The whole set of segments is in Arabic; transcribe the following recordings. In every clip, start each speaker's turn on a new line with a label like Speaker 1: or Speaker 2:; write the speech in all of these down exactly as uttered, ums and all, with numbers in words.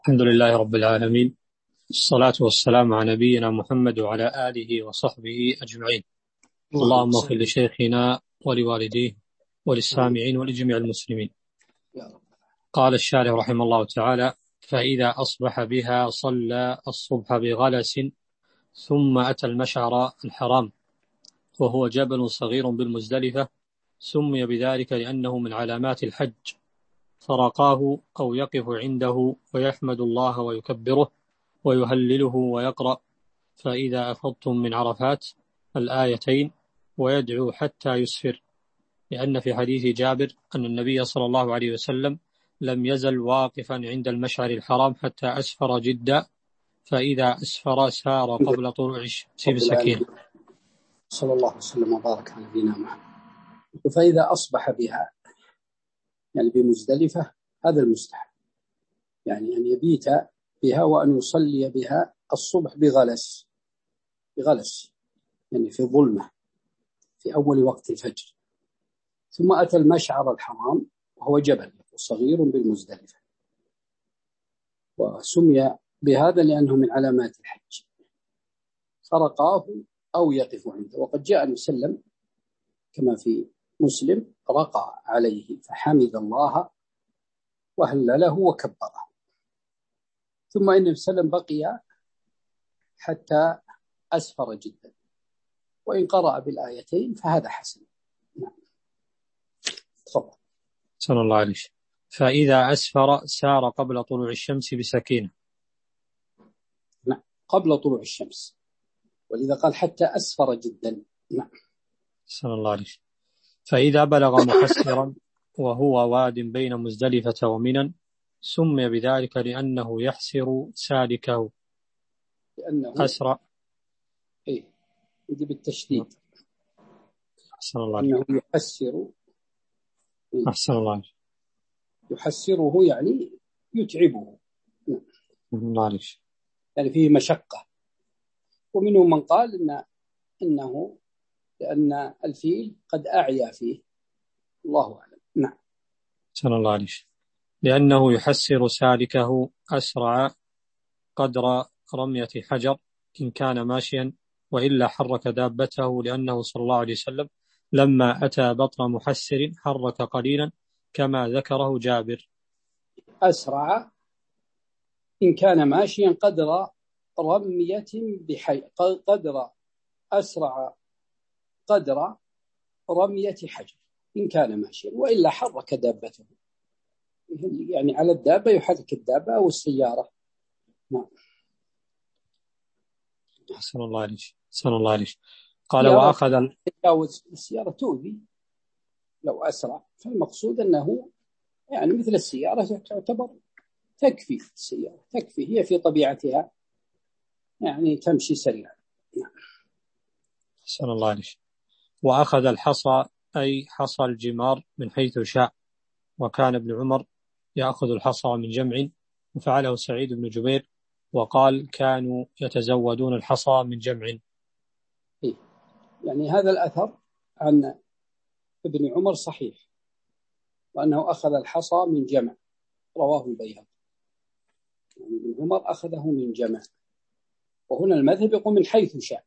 Speaker 1: الحمد لله رب العالمين، الصلاة والسلام على نبينا محمد وعلى آله وصحبه أجمعين. اللهم اغفر لشيخنا ولوالديه وللسامعين ولجميع المسلمين. قال الشارح رحمه الله تعالى: فإذا أصبح بها صلى الصبح بغلس ثم أتى المشعر الحرام وهو جبل صغير بالمزدلفة، سمي بذلك لأنه من علامات الحج، فرقاه أو يقف عنده ويحمد الله ويكبره ويهلله ويقرأ فإذا أفضتم من عرفات الآيتين ويدعو حتى يسفر، لأن في حديث جابر أن النبي صلى الله عليه وسلم لم يزل واقفا عند المشعر الحرام حتى أسفر جدا، فإذا أسفر سار قبل طلوع الشمس بسكينة.
Speaker 2: صلى الله وسلم وبارك على نبينا محمد. فإذا أصبح بها يعني بمزدلفة هذا المستحب، يعني أن يبيت بها وأن يصلي بها الصبح بغلس بغلس يعني في ظلمة في أول وقت الفجر، ثم أتى المشعر الحرام وهو جبل صغير بالمزدلفة، وسمي بهذا لأنه من علامات الحج، فرقاه أو يقف عنده. وقد جاء المسلم كما في مسلم: رقى عليه فحمد الله وهلله وكبره. ثم إن النبي صلى الله عليه وسلم بقي حتى أسفر جدا، وإن قرأ بالآيتين فهذا حسن. نعم. تفضل.
Speaker 1: صلى الله عليه وسلم. فإذا أسفر سار قبل طلوع الشمس بسكينة.
Speaker 2: نعم، قبل طلوع الشمس، ولذا قال حتى أسفر جدا. نعم.
Speaker 1: صلى الله عليه وسلم. فإذا بلغ محسرا وهو واد بين مزدلفة ومنى سمي بذلك لأنه يحسر سالكه
Speaker 2: لأنه
Speaker 1: أسرع.
Speaker 2: إيه يجي بالتشديد.
Speaker 1: أحسن الله عليه.
Speaker 2: أنه يحسر. إيه؟
Speaker 1: أحسن الله عليه.
Speaker 2: يحسره يعني يتعبه. نعم.
Speaker 1: الله عليه.
Speaker 2: يعني فيه مشقة. ومنهم من قال إن إنه لأن الفيل قد أعيا فيه، الله أعلم. نعم.
Speaker 1: صلى الله عليه. لأنه يحسر سالكه أسرع قدر رمية حجر إن كان ماشيا، وإلا حرك دابته، لأنه صلى الله عليه وسلم لما أتى بطن محسر حرك قليلا كما ذكره جابر.
Speaker 2: أسرع إن كان ماشيا قدر رمية بحي قدر أسرع قدر رمية حجر إن كان ماشيا، وإلا حرك دابته، يعني على الدابة يحرك الدابة أو السيارة. نعم.
Speaker 1: حسن الله عليه. صلى الله عليه. قال وأخذ
Speaker 2: تجاوز السيارة تؤذي لو أسرع، فالمقصود أنه يعني مثل السيارة تعتبر تكفي، السيارة تكفي، هي في طبيعتها يعني تمشي سريعا. نعم.
Speaker 1: حسن الله عليه. وأخذ الحصى أي حصى الجمار من حيث شاء، وكان ابن عمر يأخذ الحصى من جمع، وفعله سعيد بن جبير، وقال كانوا يتزودون الحصى من جمع.
Speaker 2: إيه؟ يعني هذا الأثر عن ابن عمر صحيح، وأنه أخذ الحصى من جمع، رواه البيهقي. يعني ابن عمر أخذه من جمع، وهنا المذهب يقول من حيث شاء.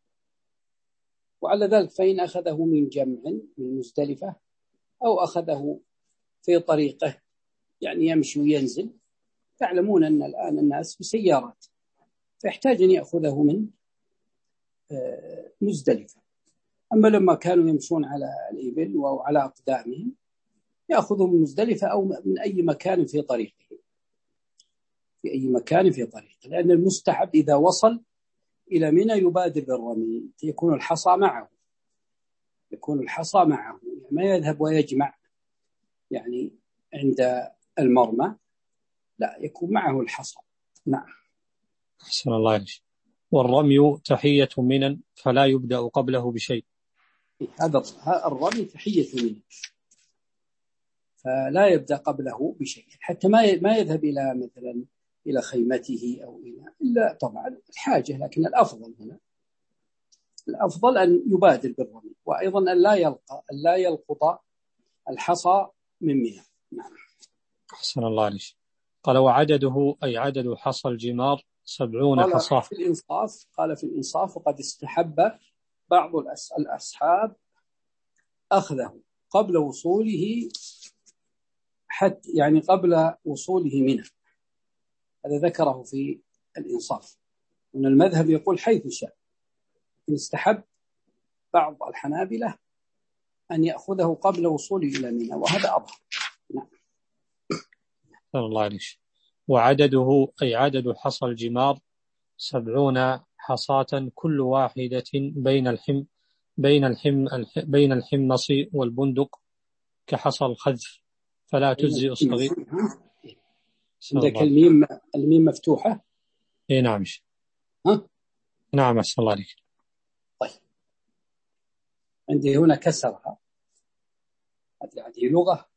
Speaker 2: وعلى ذلك فإن أخذه من جمع من مزدلفة أو أخذه في طريقه يعني يمشي وينزل، تعلمون أن الآن الناس بسيارات، فيحتاج أن يأخذه من مزدلفة. أما لما كانوا يمشون على الإبل وعلى أقدامهم يأخذوا من مزدلفة أو من أي مكان في طريقه، في أي مكان في طريقه، لأن المستحب إذا وصل إلى منى يبادر بالرمي، يكون الحصى معه يكون الحصى معه يعني ما يذهب ويجمع يعني عند المرمى، لا، يكون معه الحصى. نعم.
Speaker 1: أحسن الله عليك. والرمي تحية منى فلا يبدأ قبله بشيء.
Speaker 2: هذا الرمي تحية منى فلا يبدأ قبله بشيء، حتى ما ما يذهب إلى مثلا إلى خيمته أو إلى إلا طبعا الحاجة، لكن الأفضل هنا الأفضل أن يبادر بالرمي، وأيضا أن لا يلقى أن لا يلقط الحصى من منى. نعم.
Speaker 1: أحسن الله عليك. قال وعدده أي عدد حصى الجمار سبعون
Speaker 2: قال
Speaker 1: حصاة.
Speaker 2: في الإنصاف قال في الإنصاف وقد استحب بعض الأصحاب أخذه قبل وصوله حتى يعني قبل وصوله منه. هذا ذكره في الإنصاف. وأن المذهب يقول حيث شاء، إن استحب بعض الحنابلة أن يأخذه قبل وصوله إلى منى، وهذا أظهر. نعم.
Speaker 1: الله عليه. وعدده أي عدد حصى الجمار سبعون حصاة كل واحدة بين الحم بين الحم بين الحمص والبندق كحصى الخذف فلا تجزئ صغير.
Speaker 2: عندك الميم الميم مفتوحة.
Speaker 1: اي نعم.
Speaker 2: ها
Speaker 1: نعم أحسن الله عليك.
Speaker 2: طيب عندي هنا كسرها، هذه لغة.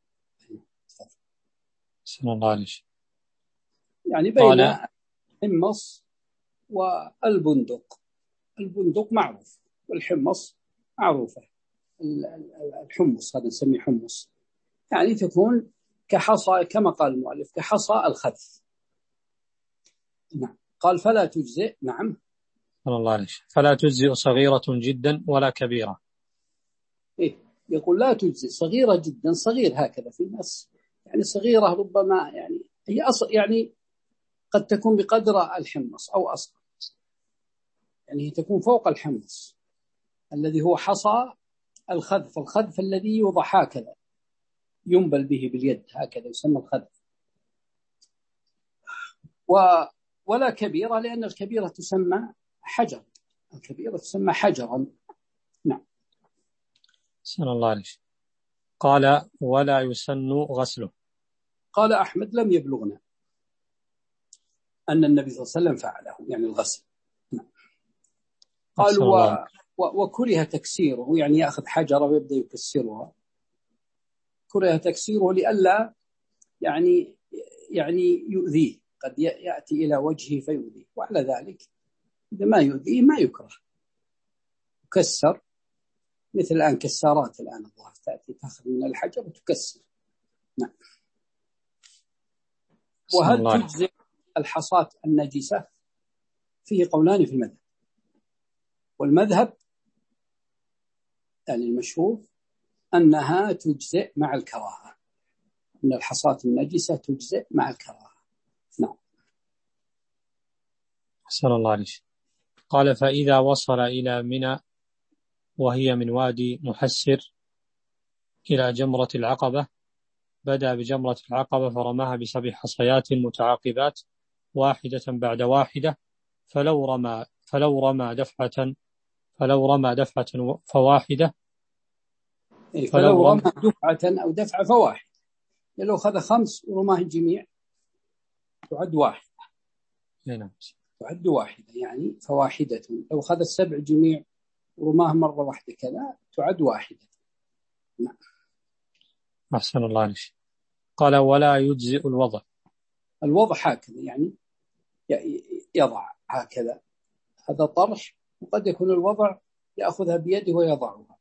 Speaker 1: أحسن الله عليك.
Speaker 2: يعني بين الحمص والبندق. البندق معروف والحمص معروفة. الحمص هذا نسميه حمص، يعني تكون كحصى كما قال المؤلف كحصى الخذف. نعم. قال فلا تجزئ. نعم.
Speaker 1: الله عليك. فلا تجزئ صغيرة جدا ولا كبيرة.
Speaker 2: إيه يقول لا تجزئ صغيرة جدا، صغير هكذا في ناس يعني صغيرة ربما يعني هي أصغر، يعني قد تكون بقدر الحمص أو أصغر، يعني هي تكون فوق الحمص الذي هو حصى الخذف. الخذف الذي يوضع هكذا ينبل به باليد هكذا يسمى الخذف. و ولا كبيرة لأن الكبيرة تسمى حجر، الكبيرة تسمى حجرا. نعم.
Speaker 1: سنة الله عليه. قال ولا يسن غسله.
Speaker 2: قال أحمد لم يبلغنا أن النبي صلى الله عليه وسلم فعله، يعني الغسل. نعم. قال و... و... وكره تكسيره، يعني يأخذ حجرة ويبدأ يكسرها. كره تكسيره لئلا يعني يعني يؤذيه، قد يأتي إلى وجهه فيؤذيه، وعلى ذلك إذا ما يؤذيه ما يكره يكسر. مثل الآن كسارات الآن الظاهر تأتي تأخذ من الحجر وتكسر. نعم. وهل تجزئ الحصاة النجسة؟ فيه قولان في المذهب، والمذهب يعني المشهور أنها تجزئ مع الكراهة، أن الحصاة النجسة تجزئ مع الكراهة. نعم.
Speaker 1: أحسن الله عليك. قال فإذا وصل إلى منى وهي من وادي محسر إلى جمرة العقبة بدأ بجمرة العقبة فرماها بسبع حصيات متعاقبات واحدة بعد واحدة، فلو رمى فلو رمى دفعة فلو رمى دفعة فواحدة
Speaker 2: فلو رمى دفعة أو دفعة فواحد، لو أخذ خمس ورماه الجميع تعد واحدة.
Speaker 1: نعم.
Speaker 2: تعد واحدة يعني فواحدة. لو أخذ السبع جميع ورماه مرة واحدة كذا تعد واحدة. نعم.
Speaker 1: أحسن الله عليك. قال ولا يجزئ الوضع.
Speaker 2: الوضع هكذا يعني يضع هكذا، هذا طرح، وقد يكون الوضع يأخذها بيده ويضعها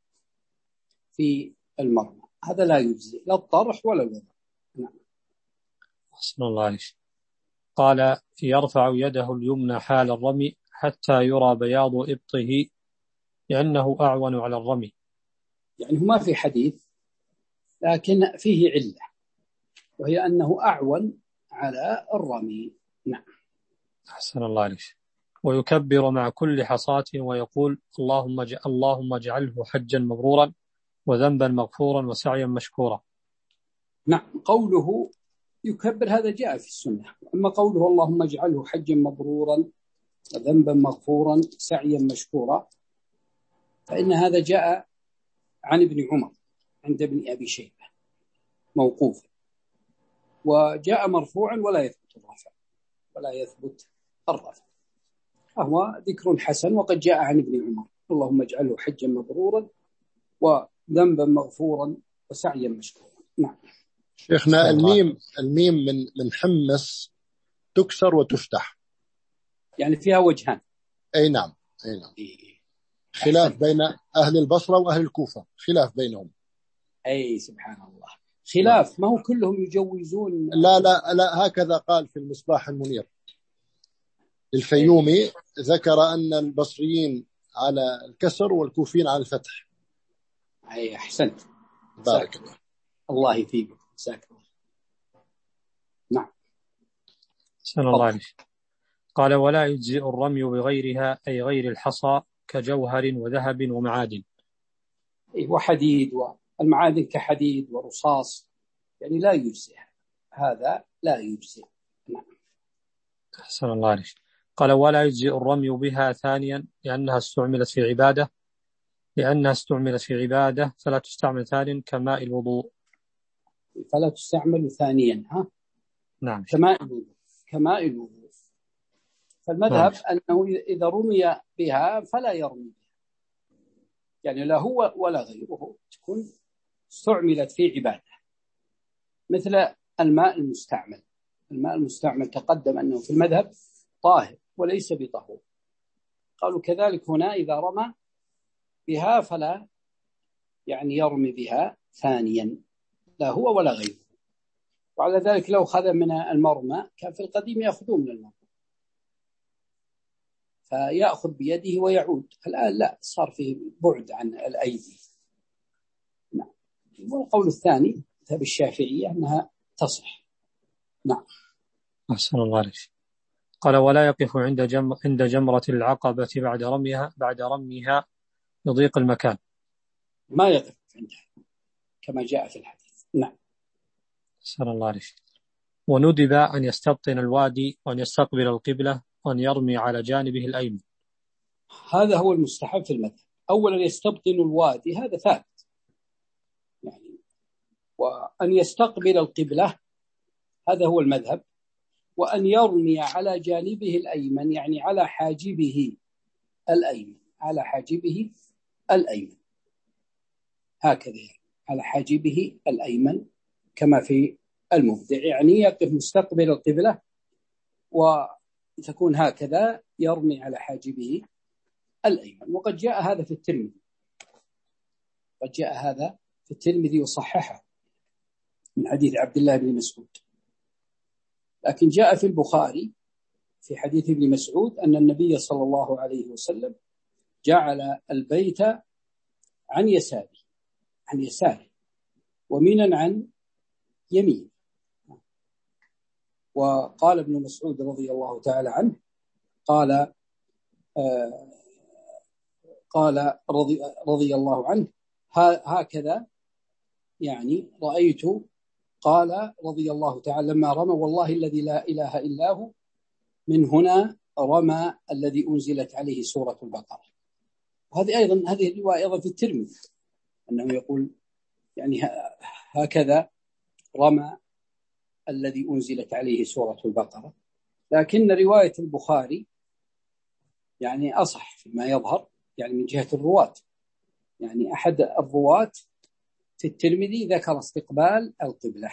Speaker 2: في المرمى، هذا لا يجزئ لا الطرح ولا الوضع. نعم.
Speaker 1: أحسن الله عليك. قال يرفع يده اليمنى حال الرمي حتى يرى بياض إبطه لأنه أعون على الرمي.
Speaker 2: يعني هما في حديث لكن فيه علة، وهي أنه أعون على الرمي. نعم.
Speaker 1: أحسن الله عليك. ويكبر مع كل حصاة ويقول اللهم اجعل اللهم اجعله حجا مبرورا وذنبا مغفورا وسعيا مشكورا.
Speaker 2: نعم. قوله يكبر هذا جاء في السنة، أما قوله اللهم اجعله حجا مبرورا وذنبا مغفورا سعيا مشكورا فإن هذا جاء عن ابن عمر عند ابن أبي شيبة موقوفا، وجاء مرفوعا ولا يثبت الرفع ولا يثبت الرفع، فهو ذكر حسن وقد جاء عن ابن عمر اللهم اجعله حجا مبرورا وذنبا مغفورا وسعيا مشكورا. نعم.
Speaker 3: شيخنا الميم الميم من من حمص تكسر وتفتح،
Speaker 2: يعني فيها وجهان.
Speaker 3: أي نعم أي نعم. خلاف بين أهل البصرة وأهل الكوفة، خلاف بينهم.
Speaker 2: أي سبحان الله. خلاف، ما هو كلهم يجوزون.
Speaker 3: لا لا لا، هكذا قال في المصباح المنير الفيومي، ذكر أن البصريين على الكسر والكوفيين على الفتح.
Speaker 2: أي أحسنت،
Speaker 3: بارك الله.
Speaker 2: الله يثيبك، جزاك الله. نعم.
Speaker 1: سلام الله عليك. قال ولا يجزئ الرمي بغيرها أي غير الحصى كجوهر وذهب ومعادن.
Speaker 2: وحديد، والمعادن كحديد ورصاص، يعني لا يجزئ، هذا لا يجزئ. نعم.
Speaker 1: أحسن الله عليك. قال ولا يجزئ الرمي بها ثانيا لأنها استعملت في عبادة لأنها استعملت في عبادة فلا تستعمل ثانيا كماء الوضوء.
Speaker 2: فلا تستعمل ثانيا، ها؟
Speaker 1: نعم.
Speaker 2: كماء الوضوء، كماء الوضوء. فالمذهب نعم. أنه إذا رمي بها فلا يرمي بها، يعني لا هو ولا غيره، تكون استعملت في عبادة، مثل الماء المستعمل. الماء المستعمل تقدم أنه في المذهب طاهر وليس بطهور، قالوا كذلك هنا إذا رمى بها فلا يعني يرمي بها ثانيا، لا هو ولا غيره. وعلى ذلك لو خذ من المرمى، كان في القديم يأخذون من المرمى فيأخذ بيده ويعود، الآن لا، صار فيه بعد عن الأيدي. نعم. والقول الثاني مذهب الشافعية أنها تصح. نعم.
Speaker 1: أحسن الله عليك. قال ولا يقف عند جم... عند جمرة العقبة بعد رميها بعد رميها لضيق المكان.
Speaker 2: ما يقف عندها كما جاء في الحديث. نعم.
Speaker 1: أحسن الله عليك. وندب أن يستبطن الوادي وأن يستقبل القبلة وأن يرمي على جانبه الأيمن.
Speaker 2: هذا هو المستحب في المذهب. أولا يستبطن الوادي، هذا ثابت يعني، وأن يستقبل القبلة هذا هو المذهب، وأن يرمي على جانبه الأيمن يعني على حاجبه الأيمن، على حاجبه الأيمن هكذا، يعني على حاجبه الأيمن كما في المبدع، يعني يقف مستقبل القبلة وتكون هكذا يرمي على حاجبه الأيمن. وقد جاء هذا في الترمذي، قد جاء هذا في الترمذي وصححه من حديث عبد الله بن مسعود. لكن جاء في البخاري في حديث ابن مسعود أن النبي صلى الله عليه وسلم جعل البيت عن يساره عن يساره ومنا عن يمين. وقال ابن مسعود رضي الله تعالى عنه قال آه قال رضي, رضي الله عنه هكذا يعني رأيت، قال رضي الله تعالى لما رمى والله الذي لا إله إلا هو من هنا رمى الذي أنزلت عليه سورة البقرة. وهذه أيضا هذه الرواية أيضا في الترمذي أنه يقول يعني هكذا رمى الذي أنزلت عليه سورة البقرة. لكن رواية البخاري يعني أصح فيما يظهر، يعني من جهة الرواة، يعني أحد الرواة في الترمذي ذكر استقبال القبلة،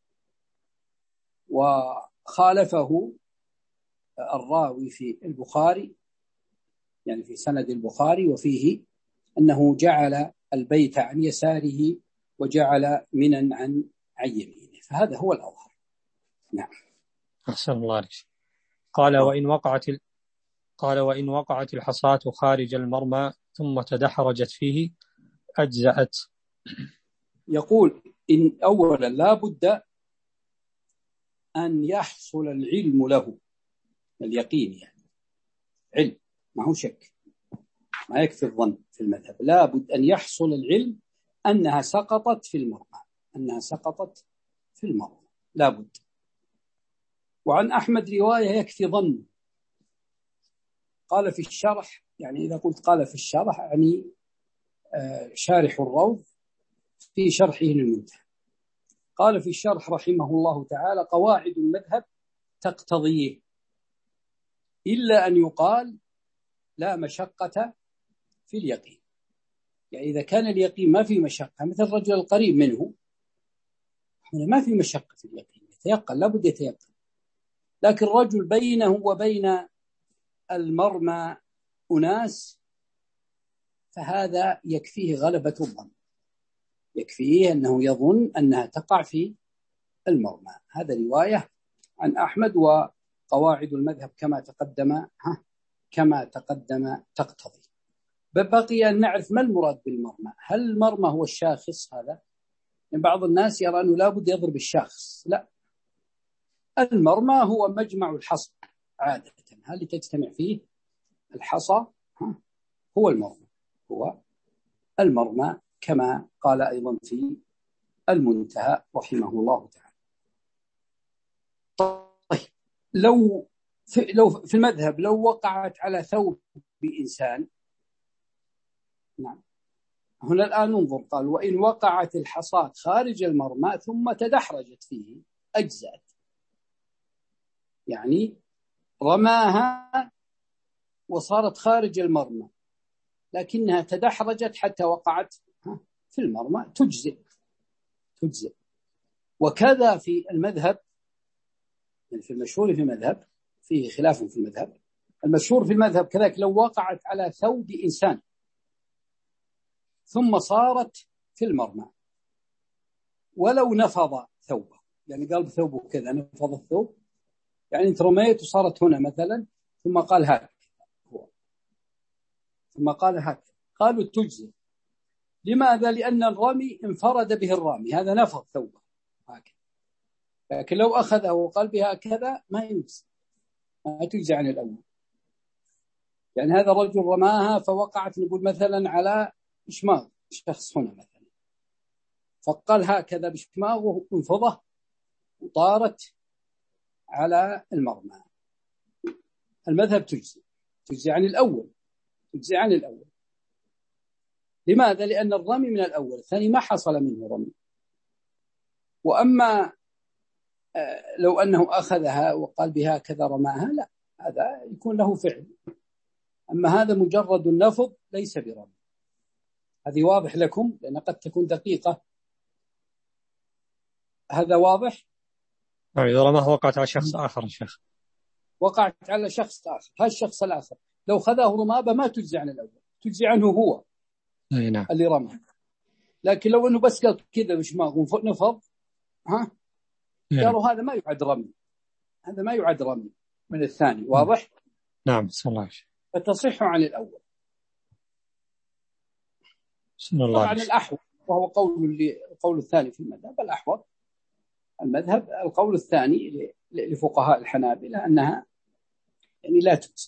Speaker 2: وخالفه الراوي في البخاري يعني في سند البخاري وفيه أنه جعل البيت عن يساره وجعل منا عن عن يمينه، فهذا هو الأظهر. نعم.
Speaker 1: أحسن الله عليك. قال وإن وقعت ال... قال وإن وقعت الحصاة خارج المرمى ثم تدحرجت فيه أجزأت.
Speaker 2: يقول إن أولا لا بد أن يحصل العلم له، اليقين يعني علم، ما هو شك، ما يكفي الظن في المذهب، لا بد أن يحصل العلم أنها سقطت في المرمى، أنها سقطت في المرمى لا بد. وعن أحمد رواية يكفي ظن، قال في الشرح، يعني إذا قلت قال في الشرح يعني شارح الروض في شرحه للمنتهى، قال في الشرح رحمه الله تعالى قواعد المذهب تقتضيه إلا أن يقال لا مشقة في اليقين، يعني إذا كان اليقين ما في مشقة مثل الرجل القريب منه هنا ما في مشقة في اليقين، يتيقن لا بد يتيقن. لكن الرجل بينه وبين المرمى أناس فهذا يكفيه غلبة الظن، يكفيه أنه يظن أنها تقع في المرمى. هذا رواية عن أحمد، وقواعد المذهب كما تقدم ها كما تقدم تقتضي. بقي أن نعرف ما المراد بالمرمى. هل المرمى هو الشاخص هذا؟ يعني بعض الناس يرى أنه لابد يضرب الشاخص. لا، المرمى هو مجمع الحصى عادة، هل تجتمع فيه الحصى هو المرمى، هو المرمى كما قال أيضا في المنتهى رحمه الله تعالى. طيب، لو في, لو في المذهب لو وقعت على ثوب بإنسان، نعم، هنا الآن ننظر، قال وإن وقعت الحصاة خارج المرمى ثم تدحرجت فيه أجزأت، يعني رماها وصارت خارج المرمى لكنها تدحرجت حتى وقعت في المرمى، تجزئ تجزئ. وكذا في المذهب، يعني في المشهور في المذهب، فيه خلاف في المذهب، المشهور في المذهب كذلك لو وقعت على ثوب إنسان ثم صارت في المرمى ولو نفض ثوبه، يعني قلب ثوبه كذا نفض الثوب، يعني انت رميت وصارت هنا مثلا ثم قال هكذا هو ثم قال هكذا، قالوا تجزي. لماذا؟ لأن الرمي انفرد به الرامي، هذا نفض ثوبه هكذا، لكن لو أخذه وقال بها كذا ما يجزي، ما تجزي عن الأول. يعني هذا الرجل رماها فوقعت نقول مثلا على شماغ شخص هنا مثلا، فقال هكذا بشماغه انفضه وطارت على المرمى، المذهب تجزي تجزي عن الأول تجزي عن الأول. لماذا؟ لأن الرمي من الأول، الثاني ما حصل منه رمي. وأما لو أنه أخذها وقال بها كذا رماها، لا، هذا يكون له فعل. أما هذا مجرد النفض ليس برمي. هذه واضح لكم؟ لأن قد تكون دقيقة. هذا واضح؟
Speaker 1: إذا رماه وقعت على شخص آخر الشيخ،
Speaker 2: وقعت على شخص آخر، هذا الشخص الآخر لو خذاه رمابة ما تجزي عن الأول، تجزي عنه هو
Speaker 1: نعم.
Speaker 2: اللي رمى. لكن لو أنه بس قال كذا بشماغ ونفض، ها قالوا هذا ما يعد رمي، هذا ما يعد رمي من الثاني. واضح؟
Speaker 1: نعم. صلى الله عليه وسلم.
Speaker 2: فتصح عن الأول.
Speaker 1: صلى الله
Speaker 2: طبعا
Speaker 1: عليه وسلم.
Speaker 2: الأحوط وهو قول اللي القول الثاني في المذهب، الأحوط المذهب القول الثاني لفقهاء الحنابلة أنها يعني لا تجزي.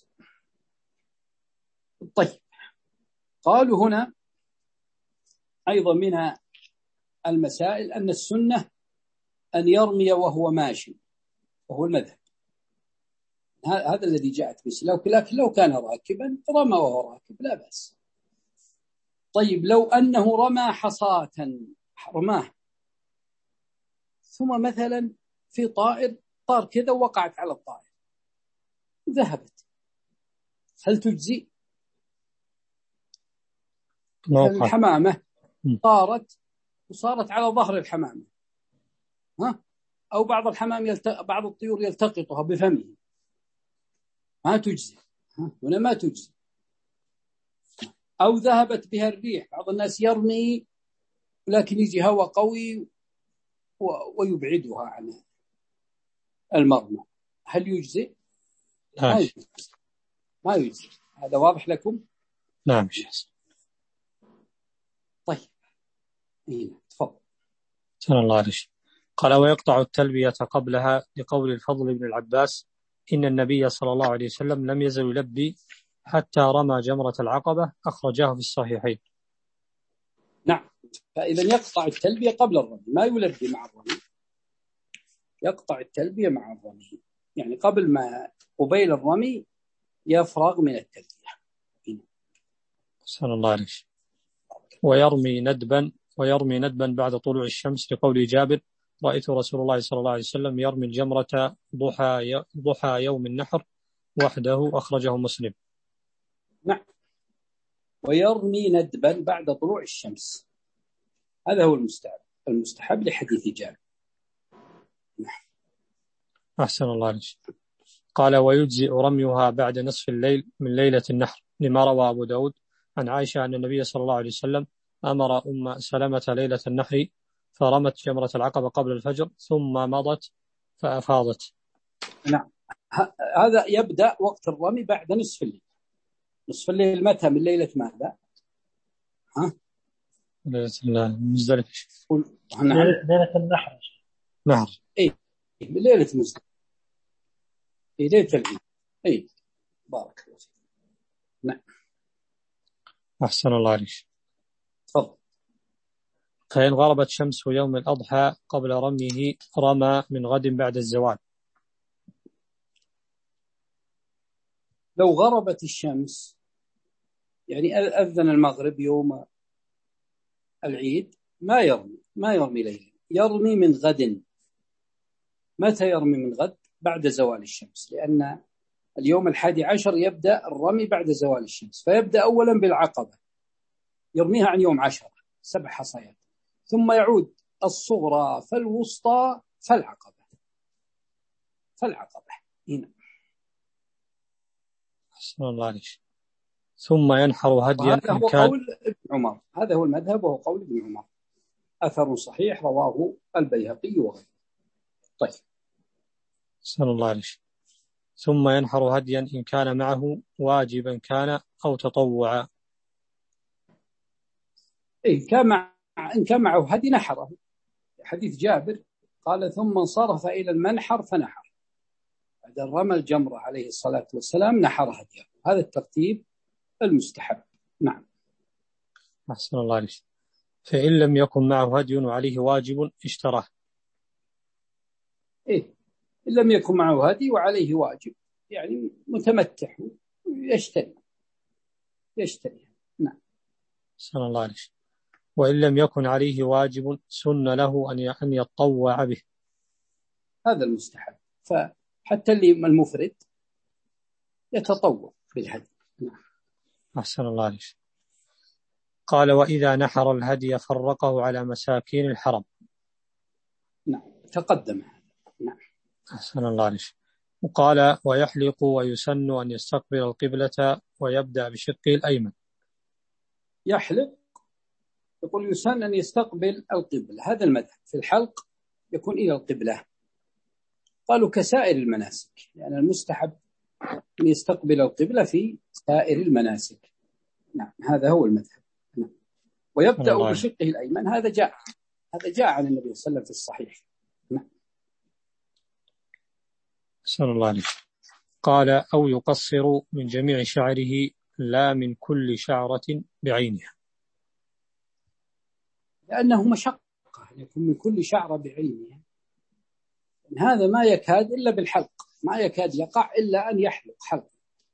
Speaker 2: طيب، قالوا هنا أيضا من المسائل أن السنة أن يرمي وهو ماشي، وهو المذهب، هذا الذي جاءت به. لكن لو كان راكبا رمى وهو راكب لا بأس. طيب، لو أنه رمى حصاة رماه ثم مثلا في طائر طار كذا ووقعت على الطائر ذهبت، هل تجزي؟ الحمامة طارت وصارت على ظهر الحمامة، ها؟ أو بعض الحمام يلت... بعض الطيور يلتقطها بفمه، ما تجزي، هنا ما تجزي. أو ذهبت بها الريح، بعض الناس يرمي لكن يجي هواء قوي و... ويبعدها عن المرمى، هل يجزي؟ ما يجزي. ما يجزي. هذا واضح لكم؟
Speaker 1: نعم.
Speaker 2: طيب، هنا تفضل.
Speaker 1: صلى الله عليه وسلم. قال ويقطع التلبية قبلها لقول الفضل بن العباس إن النبي صلى الله عليه وسلم لم يزل يلبي حتى رمى جمرة العقبة، أخرجاه في الصحيحين.
Speaker 2: نعم، فإذا يقطع التلبية قبل الرمي، ما يلبي مع الرمي، يقطع التلبية مع الرمي، يعني قبل ما قبيل الرمي يفرغ من التلبية.
Speaker 1: صلى الله عليه وسلم. ويرمي ندبا ويرمي ندبا بعد طلوع الشمس لقول جابر رأيت رسول الله صلى الله عليه وسلم يرمي الجمرة ضحى ضحى يوم النحر وحده، أخرجه مسلم.
Speaker 2: نعم، ويرمي ندبا بعد طلوع الشمس، هذا هو المستحب المستحب لحديث جابر. نعم.
Speaker 1: أحسن الله عليك. قال ويجزئ رميها بعد نصف الليل من ليلة النحر، لما روى أبو داود عن عائشة أن النبي صلى الله عليه وسلم أمر أم سلمة ليلة النحر فرمت جمرة العقبة قبل الفجر ثم مضت فأفاضت.
Speaker 2: نعم، هذا يبدأ وقت الرمي بعد نصف الليل. نصف الليل متى؟ من ليلة ماذا؟ ها؟
Speaker 1: ليلة المزدلفة.
Speaker 2: نعم،
Speaker 4: ليلة النحر.
Speaker 1: نعم،
Speaker 2: اي من ليلة مزدلفة، اي ليلة العيد. اي بارك الله فيك. نعم،
Speaker 1: أحسن الله عليك.
Speaker 2: تفضل.
Speaker 1: فإن غربت شمس يوم الأضحى قبل رميه رمى من غد بعد الزوال.
Speaker 2: لو غربت الشمس يعني أذن المغرب يوم العيد ما يرمي ما يرمي ليلا، يرمي من غد. متى يرمي من غد؟ بعد زوال الشمس، لأن اليوم الحادي عشر يبدأ الرمي بعد زوال الشمس، فيبدأ أولا بالعقبة يرميها عن يوم عشرة سبع حصيات، ثم يعود الصغرى فالوسطى فالعقبة فالعقبة هنا.
Speaker 1: أحسن الله عليك. ثم ينحر هديا.
Speaker 2: هذا هو قول ابن عمر، هذا هو المذهب وهو قول ابن عمر، أثر صحيح رواه البيهقي وغيره. طيب.
Speaker 1: أحسن الله عليك. ثم ينحر هديا إن كان معه واجبا كان أو تطوعا.
Speaker 2: إيه كان مع إن كان معه هدي نحره. حديث جابر قال ثم انصرف إلى المنحر فنحر، بعد رمى الجمرة عليه الصلاة والسلام نحر هديه. هذا الترتيب المستحب. نعم.
Speaker 1: أحسن الله عليك. فإن لم يكن معه هدي وعليه واجب اشتراه.
Speaker 2: إيه إن لم يكن معه هدي وعليه واجب يعني متمتع يشتري يشتري. نعم.
Speaker 1: أحسن الله عليك. وإن لم يكن عليه واجب سن له أن يتطوع به.
Speaker 2: هذا المستحب، فحتى اللي المفرد يتطوع بالهدي. نعم.
Speaker 1: أحسن الله عليك. قال وإذا نحر الهدي فرقه على مساكين الحرم.
Speaker 2: نعم تقدم. نعم.
Speaker 1: أحسن الله عليك. وقال ويحلق ويسن أن يستقبل القبلة ويبدأ بشقه الأيمن.
Speaker 2: يحلق يقول يسن أن يستقبل القبلة، هذا المذهب في الحلق يكون إلى القبلة. قالوا كسائر المناسك، يعني المستحب أن يستقبل القبلة في سائر المناسك. نعم هذا هو المذهب. نعم. ويبدأ بشقه الأيمن، هذا جاء هذا جاء عن النبي صلى الله عليه وسلم في الصحيح. نعم.
Speaker 1: أحسن الله عليك. قال أو يقصر من جميع شعره لا من كل شعرة بعينها.
Speaker 2: لأنه مشقة يكون من كل شعرة بعينها، هذا ما يكاد إلا بالحلق، ما يكاد يقع إلا أن يحلق حلق.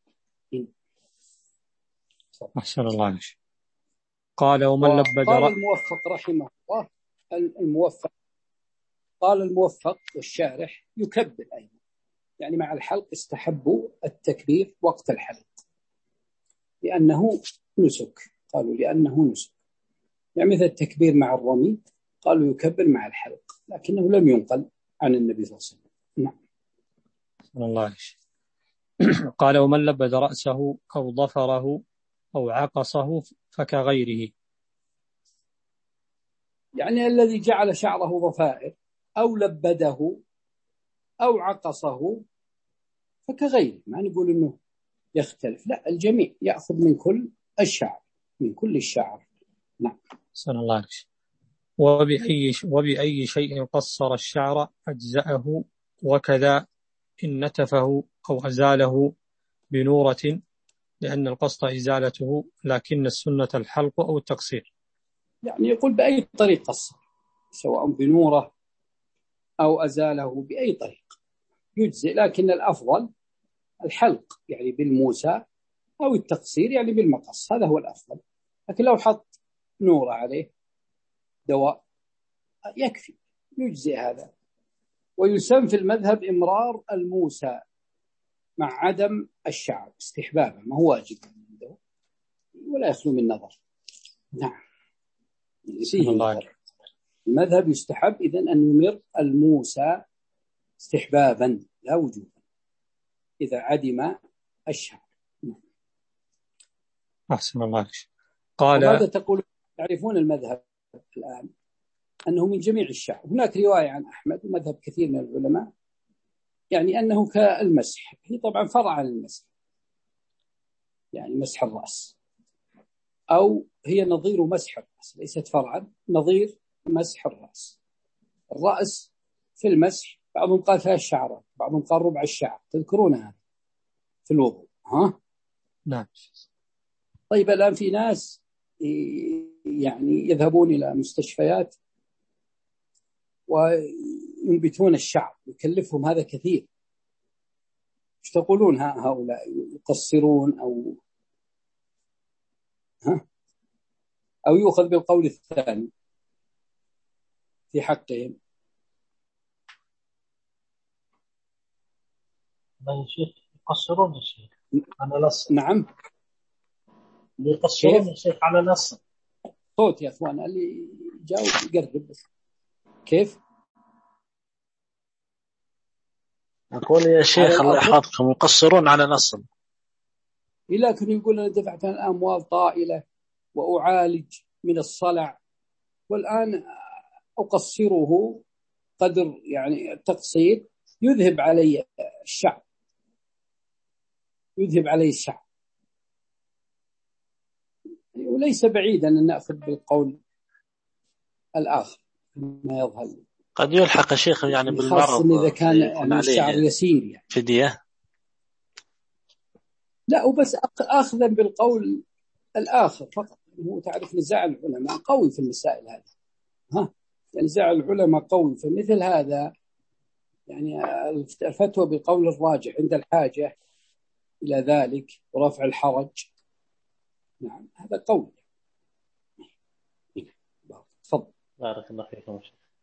Speaker 1: أحسن الله عليك. قال ومن لبد
Speaker 2: قال الموفق رحمه الله الموفق قال الموفق والشارح يكبر أيضا، يعني مع الحلق استحبوا التكبير وقت الحلق لأنه نسك، قالوا لأنه نسك، يعني مثل التكبير مع الرمي قالوا يكبر مع الحلق، لكنه لم ينقل عن النبي صلى الله عليه وسلم. نعم.
Speaker 1: أحسن الله عليك. قال ومن لبد رأسه أو ضفره أو عقصه فكغيره.
Speaker 2: يعني الذي جعل شعره ضفائر أو لبده أو عقصه فكغيره، ما نقول إنه يختلف، لا الجميع يأخذ من كل الشعر من كل الشعر. نعم.
Speaker 1: أحسن الله عليك. وبأي, وبأي شيء قصر الشعر أجزأه، وكذا إن نتفه أو أزاله بنورة، لأن القصد إزالته لكن السنة الحلق أو التقصير.
Speaker 2: يعني يقول بأي طريق قصر، سواء بنوره أو أزاله بأي طريق يجزئ، لكن الأفضل الحلق يعني بالموسى أو التقصير يعني بالمقص، هذا هو الأفضل. لكن لو حط نورة عليه دواء يكفي يجزئ هذا. ويسمى في المذهب إمرار الموسى مع عدم الشعر استحبابا، ما هو واجب عنده ولا يخلو من نظر. نعم. فيه نظر. المذهب يستحب إذن أن يمر الموسى استحبابا لا وجوبا إذا عدم الشعر.
Speaker 1: أحسن الله عليك. قال
Speaker 2: وماذا تقول يعرفون المذهب الآن أنه من جميع الشعب. هناك رواية عن أحمد ومذهب كثير من العلماء يعني أنه كالمسح، هي طبعا فرع عن المسح، يعني مسح الرأس، أو هي نظير مسح الرأس، ليست فرعا، نظير مسح الرأس. الرأس في المسح بعضهم قال ثلاث شعرات، بعضهم قال ربع الشعر، تذكرونها في الوضوء ها؟
Speaker 1: نعم.
Speaker 2: طيب الآن في ناس يعني يذهبون إلى مستشفيات وينبتون الشعر، يكلفهم هذا كثير. ايش تقولون هؤلاء؟ يقصرون أو ها؟ أو يؤخذ بالقول الثاني في حقهم؟
Speaker 4: يا شيخ يقصرون يا شيخ على الأصل.
Speaker 2: نعم
Speaker 4: يقصرون يا شيخ على الأصل.
Speaker 2: صوت يا أخوان اللي جاوب يقرب بس. كيف؟
Speaker 4: أقول يا شيخ الله يحفظكم يقصرون على الأصل.
Speaker 2: لكن يقول أنا دفعت الأموال طائلة وأعالج من الصلع، والآن أقصره قدر يعني التقصير يذهب علي الشعب، يذهب علي الشعب. وليس بعيدا أن نأخذ بالقول الآخر ما يظهر.
Speaker 4: قد يلحق يا شيخ يعني بالمرض
Speaker 2: إذا كان يعني الشعر يسير يعني
Speaker 4: فدية.
Speaker 2: لا وبس أخذا بالقول الآخر فقط. هو تعرف نزاع العلماء قوي في المسائل هذه، ها يعني نزاع العلماء قوي فمثل هذا، يعني الفتوى بالقول الراجح عند الحاجة إلى ذلك ورفع الحرج. نعم هذا قول. تفضل.
Speaker 4: بارك الله فيكم.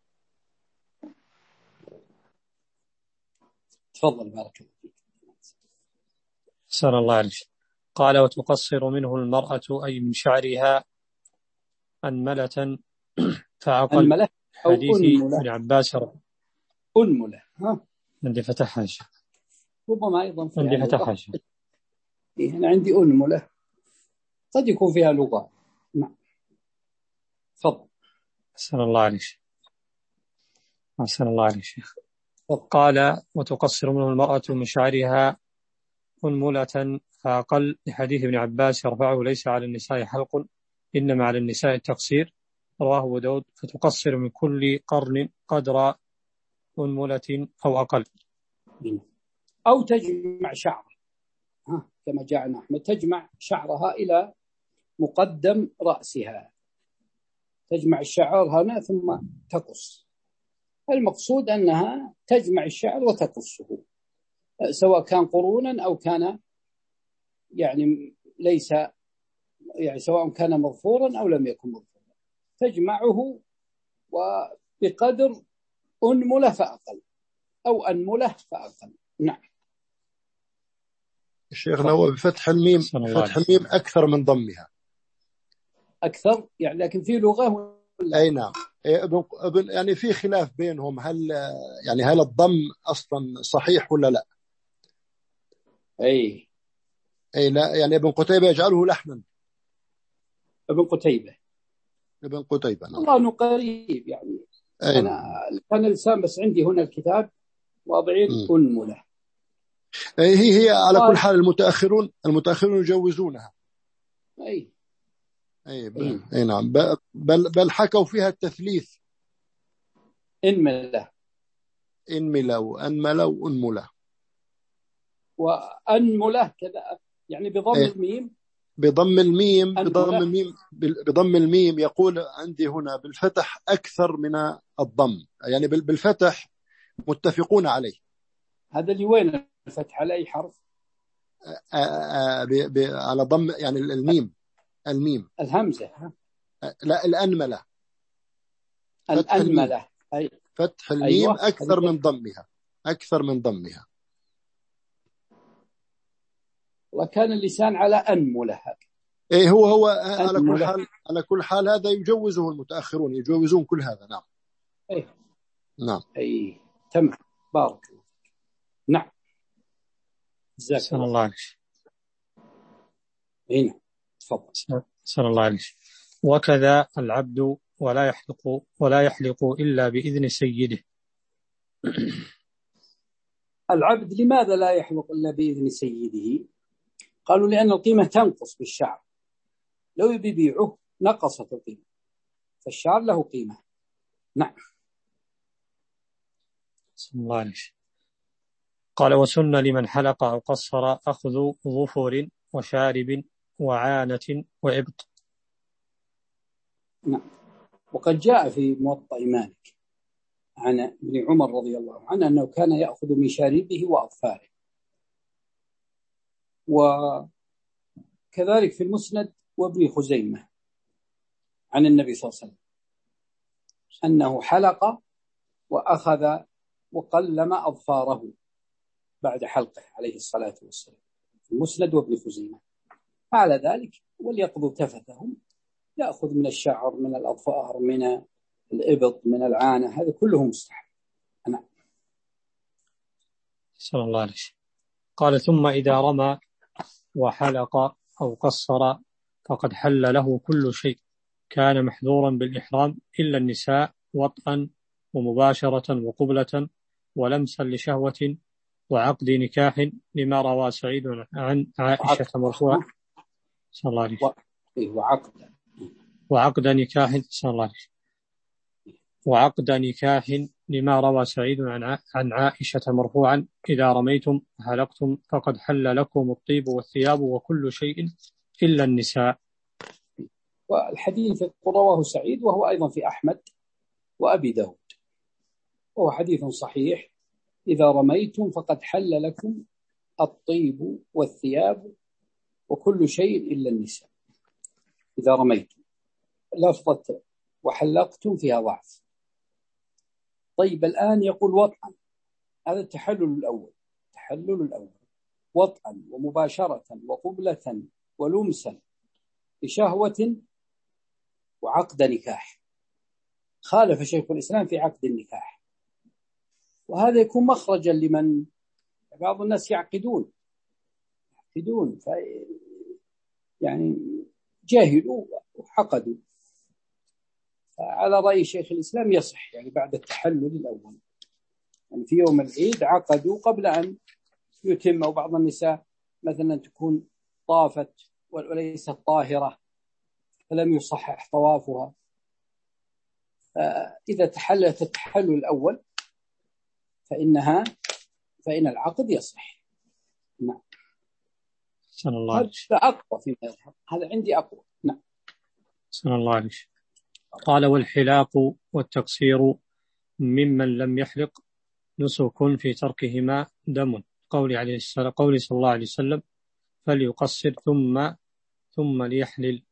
Speaker 2: تفضل بارك الله فيك.
Speaker 1: سأل الله عليك. قال وتقصر منه المرأة أي من شعرها أنملة فعقل
Speaker 2: أنملة أو
Speaker 1: حديث
Speaker 2: أنملة.
Speaker 1: ابن عباس
Speaker 2: أنملة ها
Speaker 1: عندي فتحها
Speaker 2: ربما أيضا
Speaker 1: عندي فتحها
Speaker 2: إيه أنا عندي أنملة قد يكون فيها لغة. نعم تفضل.
Speaker 1: سأل الله عليك. سأل الله عليك شيخ. قال وتقصر منه المرأة من شعرها أنملة فأقل لحديث ابن عباس يرفعه ليس على النساء حلق إنما على النساء التقصير رواه أبو داود. فتقصر من كل قرن قدر أنملة أو أقل،
Speaker 2: أو تجمع شعر ها كما جاء عن أحمد، تجمع شعرها إلى مقدم رأسها، تجمع الشعر هنا ثم تقص. المقصود أنها تجمع الشعر وتقصه، سواء كان قرونا أو كان يعني ليس يعني سواء كان مظفورا أو لم يكن مظفورا، تجمعه وبقدر أنملة فأقل أو أنملة فأقل. نعم.
Speaker 3: الشيخ هو بفتح الميم، فتح الميم أكثر من ضمها.
Speaker 2: أكثر يعني لكن في لغة.
Speaker 3: أي نعم. ابن يعني في خلاف بينهم هل يعني هل الضم أصلا صحيح ولا لا؟
Speaker 2: أي
Speaker 3: أي لا يعني ابن قتيبة يجعله لحنا.
Speaker 2: ابن قتيبة
Speaker 3: ابن قتيبة نعم.
Speaker 2: الله قريب يعني. أنا كان لسان بس عندي هنا الكتاب واضعين أنملة.
Speaker 3: هي هي على كل حال المتأخرون المتأخرون يجوزونها.
Speaker 2: أي
Speaker 3: أي, أي. أي نعم بل بل حكوا فيها التثليث
Speaker 2: إنملة
Speaker 3: إنملة وأنملة وأنملة
Speaker 2: وأنملة كذا يعني بضم أي. الميم
Speaker 3: بضم الميم بضم الميم بضم الميم يقول عندي هنا بالفتح أكثر من الضم، يعني بالفتح متفقون عليه.
Speaker 2: هذا اللي وين الفتح على أي حرف؟
Speaker 3: آآ ب ب على ضم يعني الميم الميم
Speaker 2: الهمزة ها؟
Speaker 3: لا الأنملة
Speaker 2: فتح الأنملة
Speaker 3: أي فتح الميم أيوة. أكثر من ضمها أكثر من ضمها.
Speaker 2: وكان اللسان على أنملة.
Speaker 3: إيه هو هو على كل حال على كل حال هذا يجوزه المتأخرون يجوزون كل هذا. نعم
Speaker 2: أيه.
Speaker 3: نعم
Speaker 2: أي تمام بارك الله. نعم
Speaker 1: جزاك الله عليك.
Speaker 2: هنا تفضل.
Speaker 1: صلى الله عليه. وكذا العبد ولا يحلق ولا يحلق إلا بإذن سيده.
Speaker 2: العبد لماذا لا يحلق إلا بإذن سيده؟ قالوا لأن القيمة تنقص بالشعر، لو يبيعه نقصت القيمة، فالشعر له قيمة. نعم.
Speaker 1: الله عليك. قال وسن لمن حلق أو قصر أخذ ظفر وشارب وعانة وإبط.
Speaker 2: نعم. وقد جاء في موطأ مالك عن ابن عمر رضي الله عنه أنه كان يأخذ من شاربه وأظفاره، وكذلك في المسند وابن خزيمة عن النبي صلى الله عليه وسلم أنه حلق وأخذ وقلم أظفاره بعد حلقه عليه الصلاة والسلام، في المسند وابن خزيمة. على ذلك وليقضوا تفثهم، يأخذ من الشعر، من الأظفار، من الإبط، من العانة، هذا كله مستحب. أنا
Speaker 1: صلى الله عليه وسلم. قال ثم إذا رمى وحلق أو قصر فقد حل له كل شيء كان محذورا بالإحرام إلا النساء وطئا ومباشرة وقبلة ولمسا لشهوة وعقد نكاح، لما روى سعيد عن عائشة مرفوعا صلى الله عليه وسلم.
Speaker 2: وعقد
Speaker 1: وعقد نكاح صلى الله عليه وسلم. وعقد نكاح لما روى سعيد عن عائشة مرفوعا إذا رميتم حلقتم فقد حل لكم الطيب والثياب وكل شيء إلا النساء.
Speaker 2: والحديث رواه سعيد وهو أيضا في أحمد وأبي داود، وهو حديث صحيح: إذا رميتم فقد حل لكم الطيب والثياب وكل شيء إلا النساء. إذا رميتم، لفظة وحلقتم فيها ضعف. طيب الآن يقول وطئا، هذا التحلل الأول، التحلل الأول وطئا ومباشرة وقبلة ولمسا لشهوة وعقد نكاح. خالف شيخ الإسلام في عقد النكاح، وهذا يكون مخرجا لمن بعض الناس يعقدون يعقدون ف يعني جاهلوا وحقدوا. فعلى رأي شيخ الإسلام يصح يعني بعد التحلل الأول، يعني في يوم العيد عقدوا قبل أن يتم، أو بعض النساء مثلا تكون طافت وليست طاهرة فلم يصحح طوافها، فإذا تحللت التحلل الأول فإنها فإن العقد يصح. نعم.
Speaker 1: صلى الله عليه وسلم.
Speaker 2: هذا أقوى في المذهب، هذا عندي أقوى. نعم.
Speaker 1: صلى الله عليه وسلم. قال والحلاق والتقصير ممن لم يحلق نسك في تركهما دم، قول عليه السلام قول صلى الله عليه وسلم فليقصر ثم ثم ليحلل.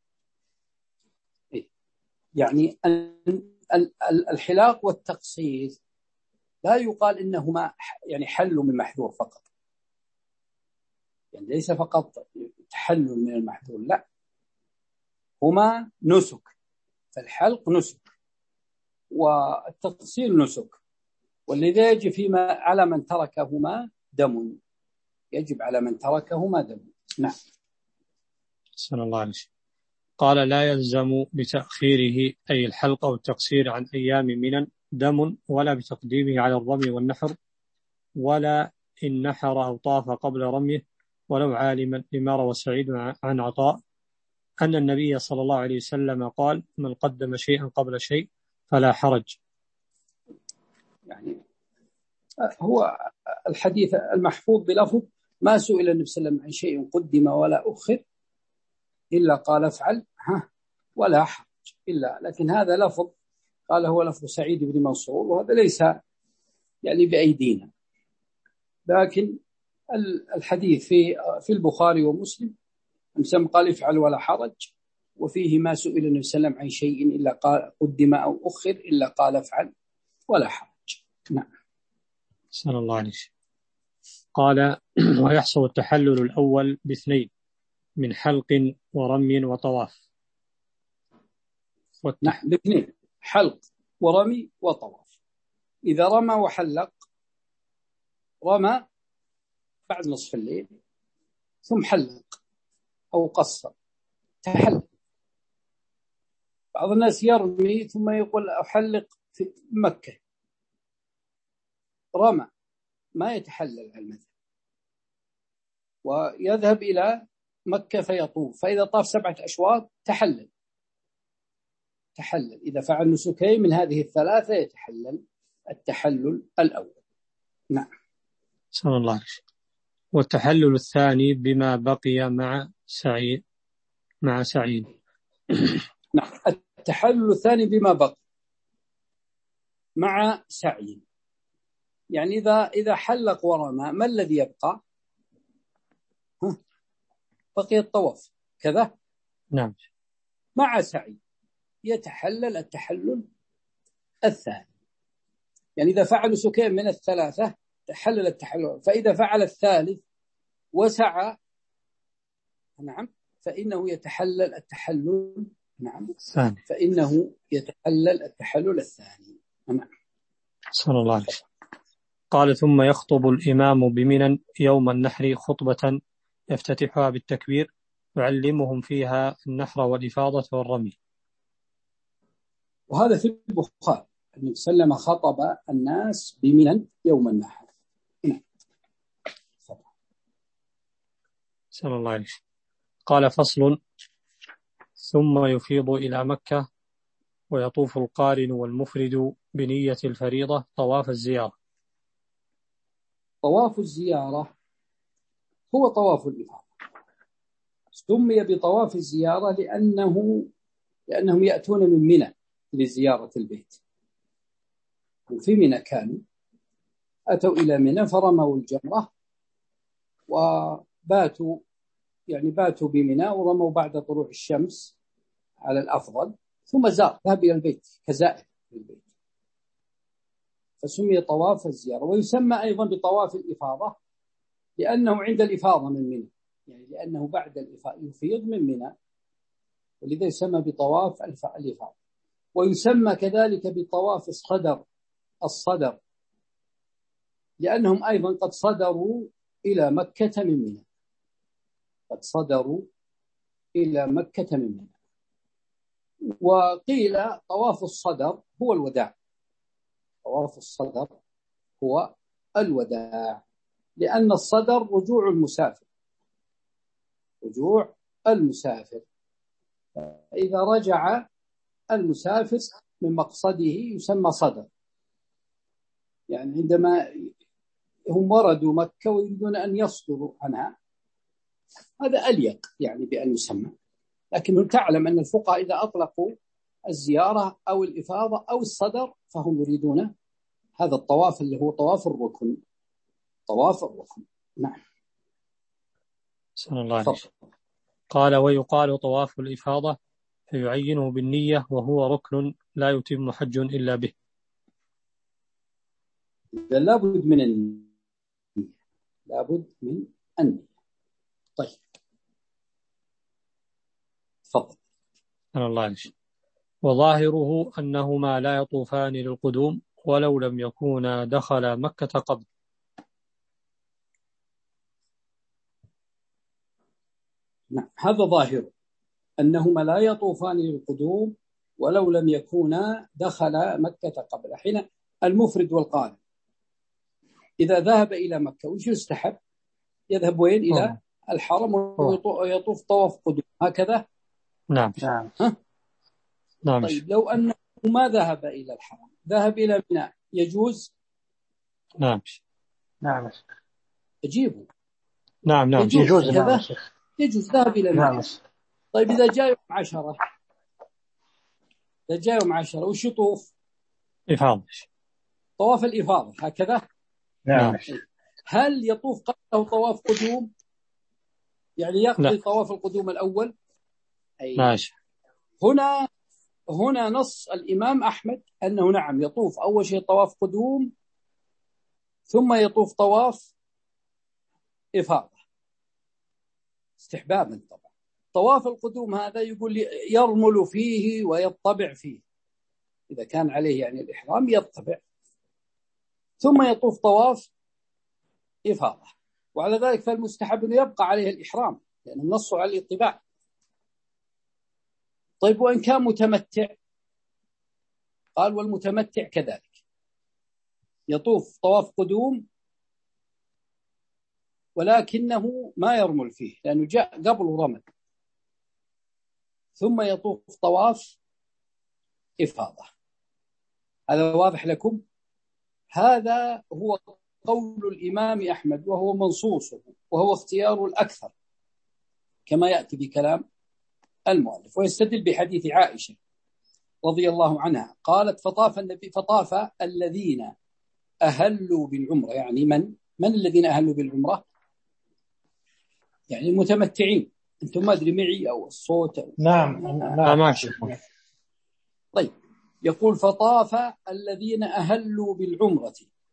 Speaker 2: يعني الحلاق والتقصير لا يقال إنهما يعني حل من محذور فقط، يعني ليس فقط تحلل من المحذور، لا، هما نسك. فالحلق نسك والتقصير نسك، والذي يجب فيما على من تركهما دم، يجب على من تركهما دم. نعم.
Speaker 1: صلى الله عليه وسلم. قال لا يلزم بتأخيره أي الحلق أو التقصير عن أيام منن دم، ولا بتقديمه على الرمي والنحر، ولا إن نحر أو طاف قبل رميه، ولو عالما، لما روى سعيد عن عطاء أن النبي صلى الله عليه وسلم قال من قدم شيئا قبل شيء فلا حرج.
Speaker 2: يعني هو الحديث المحفوظ بلفظ ما سئل النبي صلى الله عليه وسلم عن شيء قدم ولا أخر إلا قال افعل ها ولا حرج إلا، لكن هذا لفظ قال هو لفظ سعيد بن منصور، وهذا ليس يعني بأيدينا، لكن الحديث في في البخاري ومسلم مسلم قال افعل ولا حرج، وفيه ما سئل النبي صلى الله عليه وسلم عن شيء إلا قال قدم أو أخر إلا قال افعل ولا حرج. نعم.
Speaker 1: صلى الله عليه وسلم. قال ويحصل التحلل الأول باثنين من حلق ورمي وطواف.
Speaker 2: نعم، باثنين، حلق ورمي وطواف. إذا رمى وحلق، رمى بعد نصف الليل ثم حلق أو قصر، تحلل. بعض الناس يرمي ثم يقول أحلق في مكة، رمى ما يتحلل على المذهب، ويذهب إلى مكة فيطوف، فإذا طاف سبعة أشواط تحلل تحلل إذا فعل نسكين من هذه الثلاثة يتحلل التحلل الأول. نعم.
Speaker 1: سلام الله عليك. والتحلل الثاني بما بقي مع سعي مع سعيد.
Speaker 2: نعم، التحلل الثاني بما بقي مع سعي، يعني إذا إذا حلق ورمى ما الذي يبقى؟ ها؟ بقي الطواف كذا.
Speaker 1: نعم.
Speaker 2: مع سعي يتحلل التحلل الثاني، يعني إذا فعل سكين من الثلاثة تحلل التحلل، فإذا فعل الثالث وسعى نعم فإنه يتحلل التحلل نعم
Speaker 1: الثاني
Speaker 2: فإنه يتحلل التحلل الثاني. نعم.
Speaker 1: صلى الله عليه وسلم. قال ثم يخطب الإمام بمنى يوم النحر خطبة يفتتحها بالتكبير يعلمهم فيها النحر والإفاضة والرمي.
Speaker 2: وهذا في البخاري النبي صلى الله عليه وسلم خطب الناس بمنى يوم النحر. نعم.
Speaker 1: صلى الله عليه وسلم. قال فصل ثم يفيض إلى مكة ويطوف القارن والمفرد بنية الفريضة طواف الزيارة.
Speaker 2: طواف الزيارة هو طواف الإفاضة، سمي بطواف الزيارة لأنه لأنهم يأتون من منى لزيارة البيت، وفي منى كانوا أتوا إلى منى فرموا الجمرة وباتوا يعني باتوا بمنى ورموا بعد طلوع الشمس على الأفضل، ثم زار ذهب إلى البيت كزائر للبيت، فسمي طواف الزيارة. ويسمى أيضا بطواف الإفاضة لأنه عند الإفاضة من منى، يعني لأنه بعد الإفاضة يفيض من منى، ولذا يسمى بطواف الإفاضة. ويسمى كذلك بطواف الصدر الصدر لأنهم أيضا قد صدروا إلى مكة من منى قد صدروا إلى مكة من منى. وقيل طواف الصدر هو الوداع، طواف الصدر هو الوداع لأن الصدر رجوع المسافر رجوع المسافر إذا رجع المسافر من مقصده يسمى صدر، يعني عندما هم وردوا مكة ويريدون أن يصدروا عنها هذا أليق يعني بأن يسمى. لكن تعلم أن الفقهاء إذا أطلقوا الزيارة أو الإفاضة أو الصدر فهم يريدون هذا الطواف اللي هو طواف الركن طواف الركن. نعم.
Speaker 1: صلى الله عليه وسلم. قال ويقال طواف الإفاضة فيعينه بالنية وهو ركن لا يتم حج إلا به.
Speaker 2: لابد من النية لابد من النية. طيب تفضل.
Speaker 1: صلى الله عليه وسلم. وظاهره أنهما لا يطوفان للقدوم ولو لم يكونا دخل مكة قبل.
Speaker 2: نعم هذا ظاهر أنهما لا يطوفان للقدوم ولو لم يكونا دخل مكة قبل. حين المفرد والقارن إذا ذهب إلى مكة وش يستحب؟ يذهب وين؟ إلى الحرم ويطوف طواف قدوم هكذا.
Speaker 1: نعم.
Speaker 2: ها؟
Speaker 1: نعم.
Speaker 2: طيب لو أنه ما ذهب إلى الحرم ذهب إلى منى يجوز؟
Speaker 1: نعم.
Speaker 4: نعم.
Speaker 2: أجيبه.
Speaker 1: نعم نعم
Speaker 2: يجوز,
Speaker 4: يجوز. نعم.
Speaker 2: يجوز ذهب إلى منى.
Speaker 4: نعم.
Speaker 2: طيب إذا جاء يوم عشرة إذا جاء يوم عشرة وش يطوف؟
Speaker 1: إفاضة
Speaker 2: طواف الإفاضة هكذا.
Speaker 4: نعم.
Speaker 2: هل يطوف قبله طواف قدوم؟ يعني يقضي لا. طواف القدوم الأول. أي
Speaker 1: ماشي.
Speaker 2: هنا هنا نص الإمام أحمد أنه نعم يطوف أول شيء طواف قدوم ثم يطوف طواف إفاضة استحبابا. طبعا طواف القدوم هذا يقول يرمل فيه ويطبع فيه إذا كان عليه يعني الإحرام يطبع، ثم يطوف طواف إفاضة، وعلى ذلك فالمستحب أن يبقى عليه الإحرام لأنه نص على الطباع. طيب وإن كان متمتع؟ قال والمتمتع كذلك يطوف طواف قدوم ولكنه ما يرمل فيه لأنه جاء قبل رمل، ثم يطوف طواف إفاضة. هذا واضح لكم؟ هذا هو قول الإمام أحمد وهو منصوصه وهو اختيار الأكثر كما يأتي بكلام المؤلف، ويستدل بحديث عائشة رضي الله عنها قالت فطاف النبي فطاف الذين أهلوا بالعمرة، يعني من من الذين أهلوا بالعمرة؟ يعني المتمتعين. أنتم ما أدري معي أو الصوت أو
Speaker 4: نعم نعم ماشي.
Speaker 2: طيب يقول فطاف الذين أهلوا بالعمرة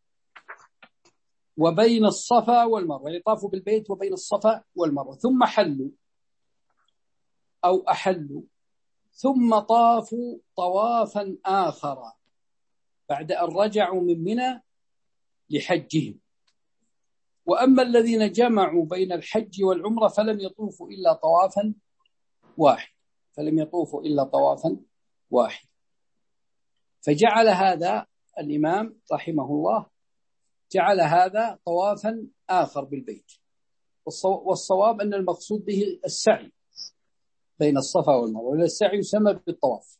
Speaker 2: وبين الصفا والمروة، يعني طافوا بالبيت وبين الصفا والمروة، ثم حلوا أو أحلوا ثم طافوا طوافا آخر بعد أن رجعوا من منى لحجهم. وأما الذين جمعوا بين الحج والعمرة فلم يطوفوا إلا طوافا واحد فلم يطوفوا إلا طوافا واحد فجعل هذا الإمام رحمه الله جعل هذا طوافا آخر بالبيت، والصواب أن المقصود به السعي بين الصفا والمروة، ولا السعي يسمى بالطواف.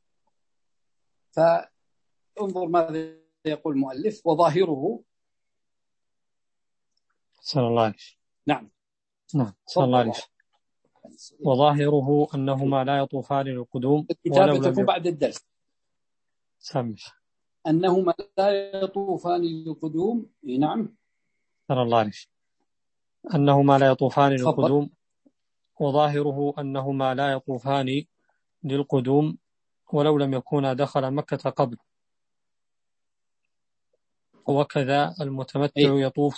Speaker 2: فانظر ماذا يقول المؤلف وظاهره.
Speaker 1: صلى الله عليه.
Speaker 2: نعم
Speaker 1: نعم صلى الله عليه. وظاهره أنهما لا يطوفان للقدوم
Speaker 2: ولو لم يكن بعد الدرس
Speaker 1: سمش
Speaker 2: أنهما لا يطوفان للقدوم. نعم
Speaker 1: صلى الله عليه. أنهما لا يطوفان للقدوم وظاهره أنهما لا يطوفان للقدوم ولو لم يكونا دخل مكة قبل. وكذا المتمتع يطوف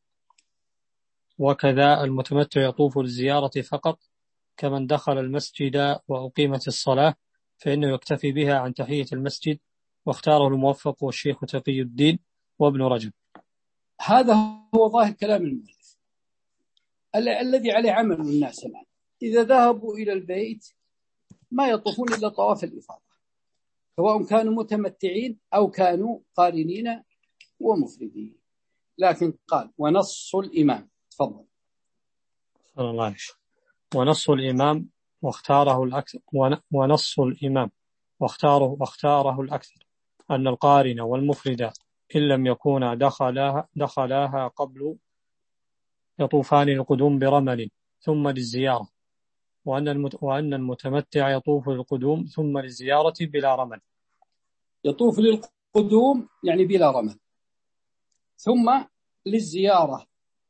Speaker 1: وكذا المتمتع يطوف للزيارة فقط كمن دخل المسجد وأقيمت الصلاة، فإنه يكتفي بها عن تحية المسجد، واختاره الموفق والشيخ تقي الدين وابن رجب.
Speaker 2: هذا هو ظاهر كلام المؤلف الذي عليه عمل الناس الآن. إذا ذهبوا إلى البيت ما يطوفون إلا طواف الإفاضة، سواء كانوا متمتعين أو كانوا قارنين ومفردين. لكن قال ونص الإمام. تفضل.
Speaker 1: صلى الله عليه. ونص الإمام واختاره الأكثر ونص الإمام واختاره واختاره الأكثر أن القارن والمفرد إن لم يكونا دخلاها دخلاها قبل يطوفان القدوم برمل ثم للزيارة، وأن وأن المتمتع يطوف للقدوم ثم للزيارة بلا رمل.
Speaker 2: يطوف للقدوم يعني بلا رمل، ثم للزيارة.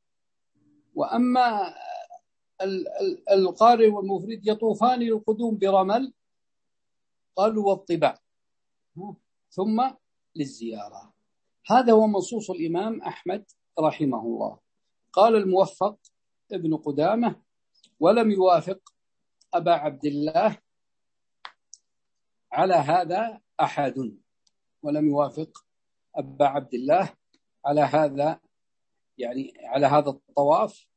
Speaker 2: وأما القارئ والمفرد يطوفان للقدوم برمل قالوا والطباع ثم للزيارة. هذا هو منصوص الإمام أحمد رحمه الله. قال الموفق ابن قدامة ولم يوافق أبا عبد الله على هذا أحد ولم يوافق أبا عبد الله على هذا يعني على هذا الطواف.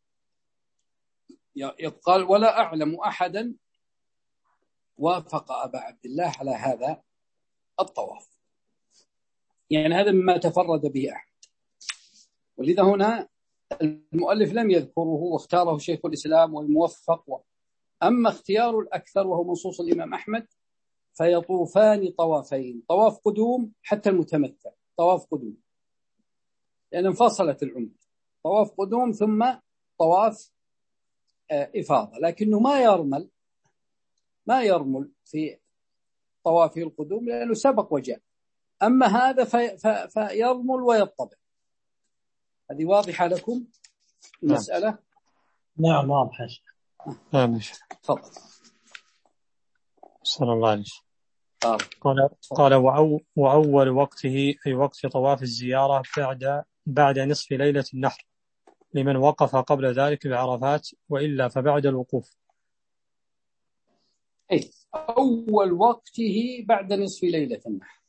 Speaker 2: يقال ولا أعلم أحدا وافق أبا عبد الله على هذا الطواف، يعني هذا مما تفرد به أحمد. ولذا هنا المؤلف لم يذكره واختاره شيخ الإسلام والموفق. أما اختيار الأكثر وهو منصوص الإمام أحمد فيطوفان طوافين، طواف قدوم حتى المتمتع طواف قدوم، لأن انفصلت العمر، طواف قدوم ثم طواف إفاضة، لكنه ما يرمل ما يرمل في طواف القدوم لأنه سبق وجاء. أما هذا في في فيرمل ويطبع. هذه واضحة لكم المسألة؟
Speaker 4: نعم واضحة.
Speaker 1: نعم
Speaker 2: تفضل.
Speaker 1: صلى الله عليه. قال قال وأول وقته أي وقت طواف الزيارة بعد بعد نصف ليلة النحر لمن وقف قبل ذلك بعرفات، وإلا فبعد الوقوف.
Speaker 2: أي أول وقته بعد نصف ليلة النحر،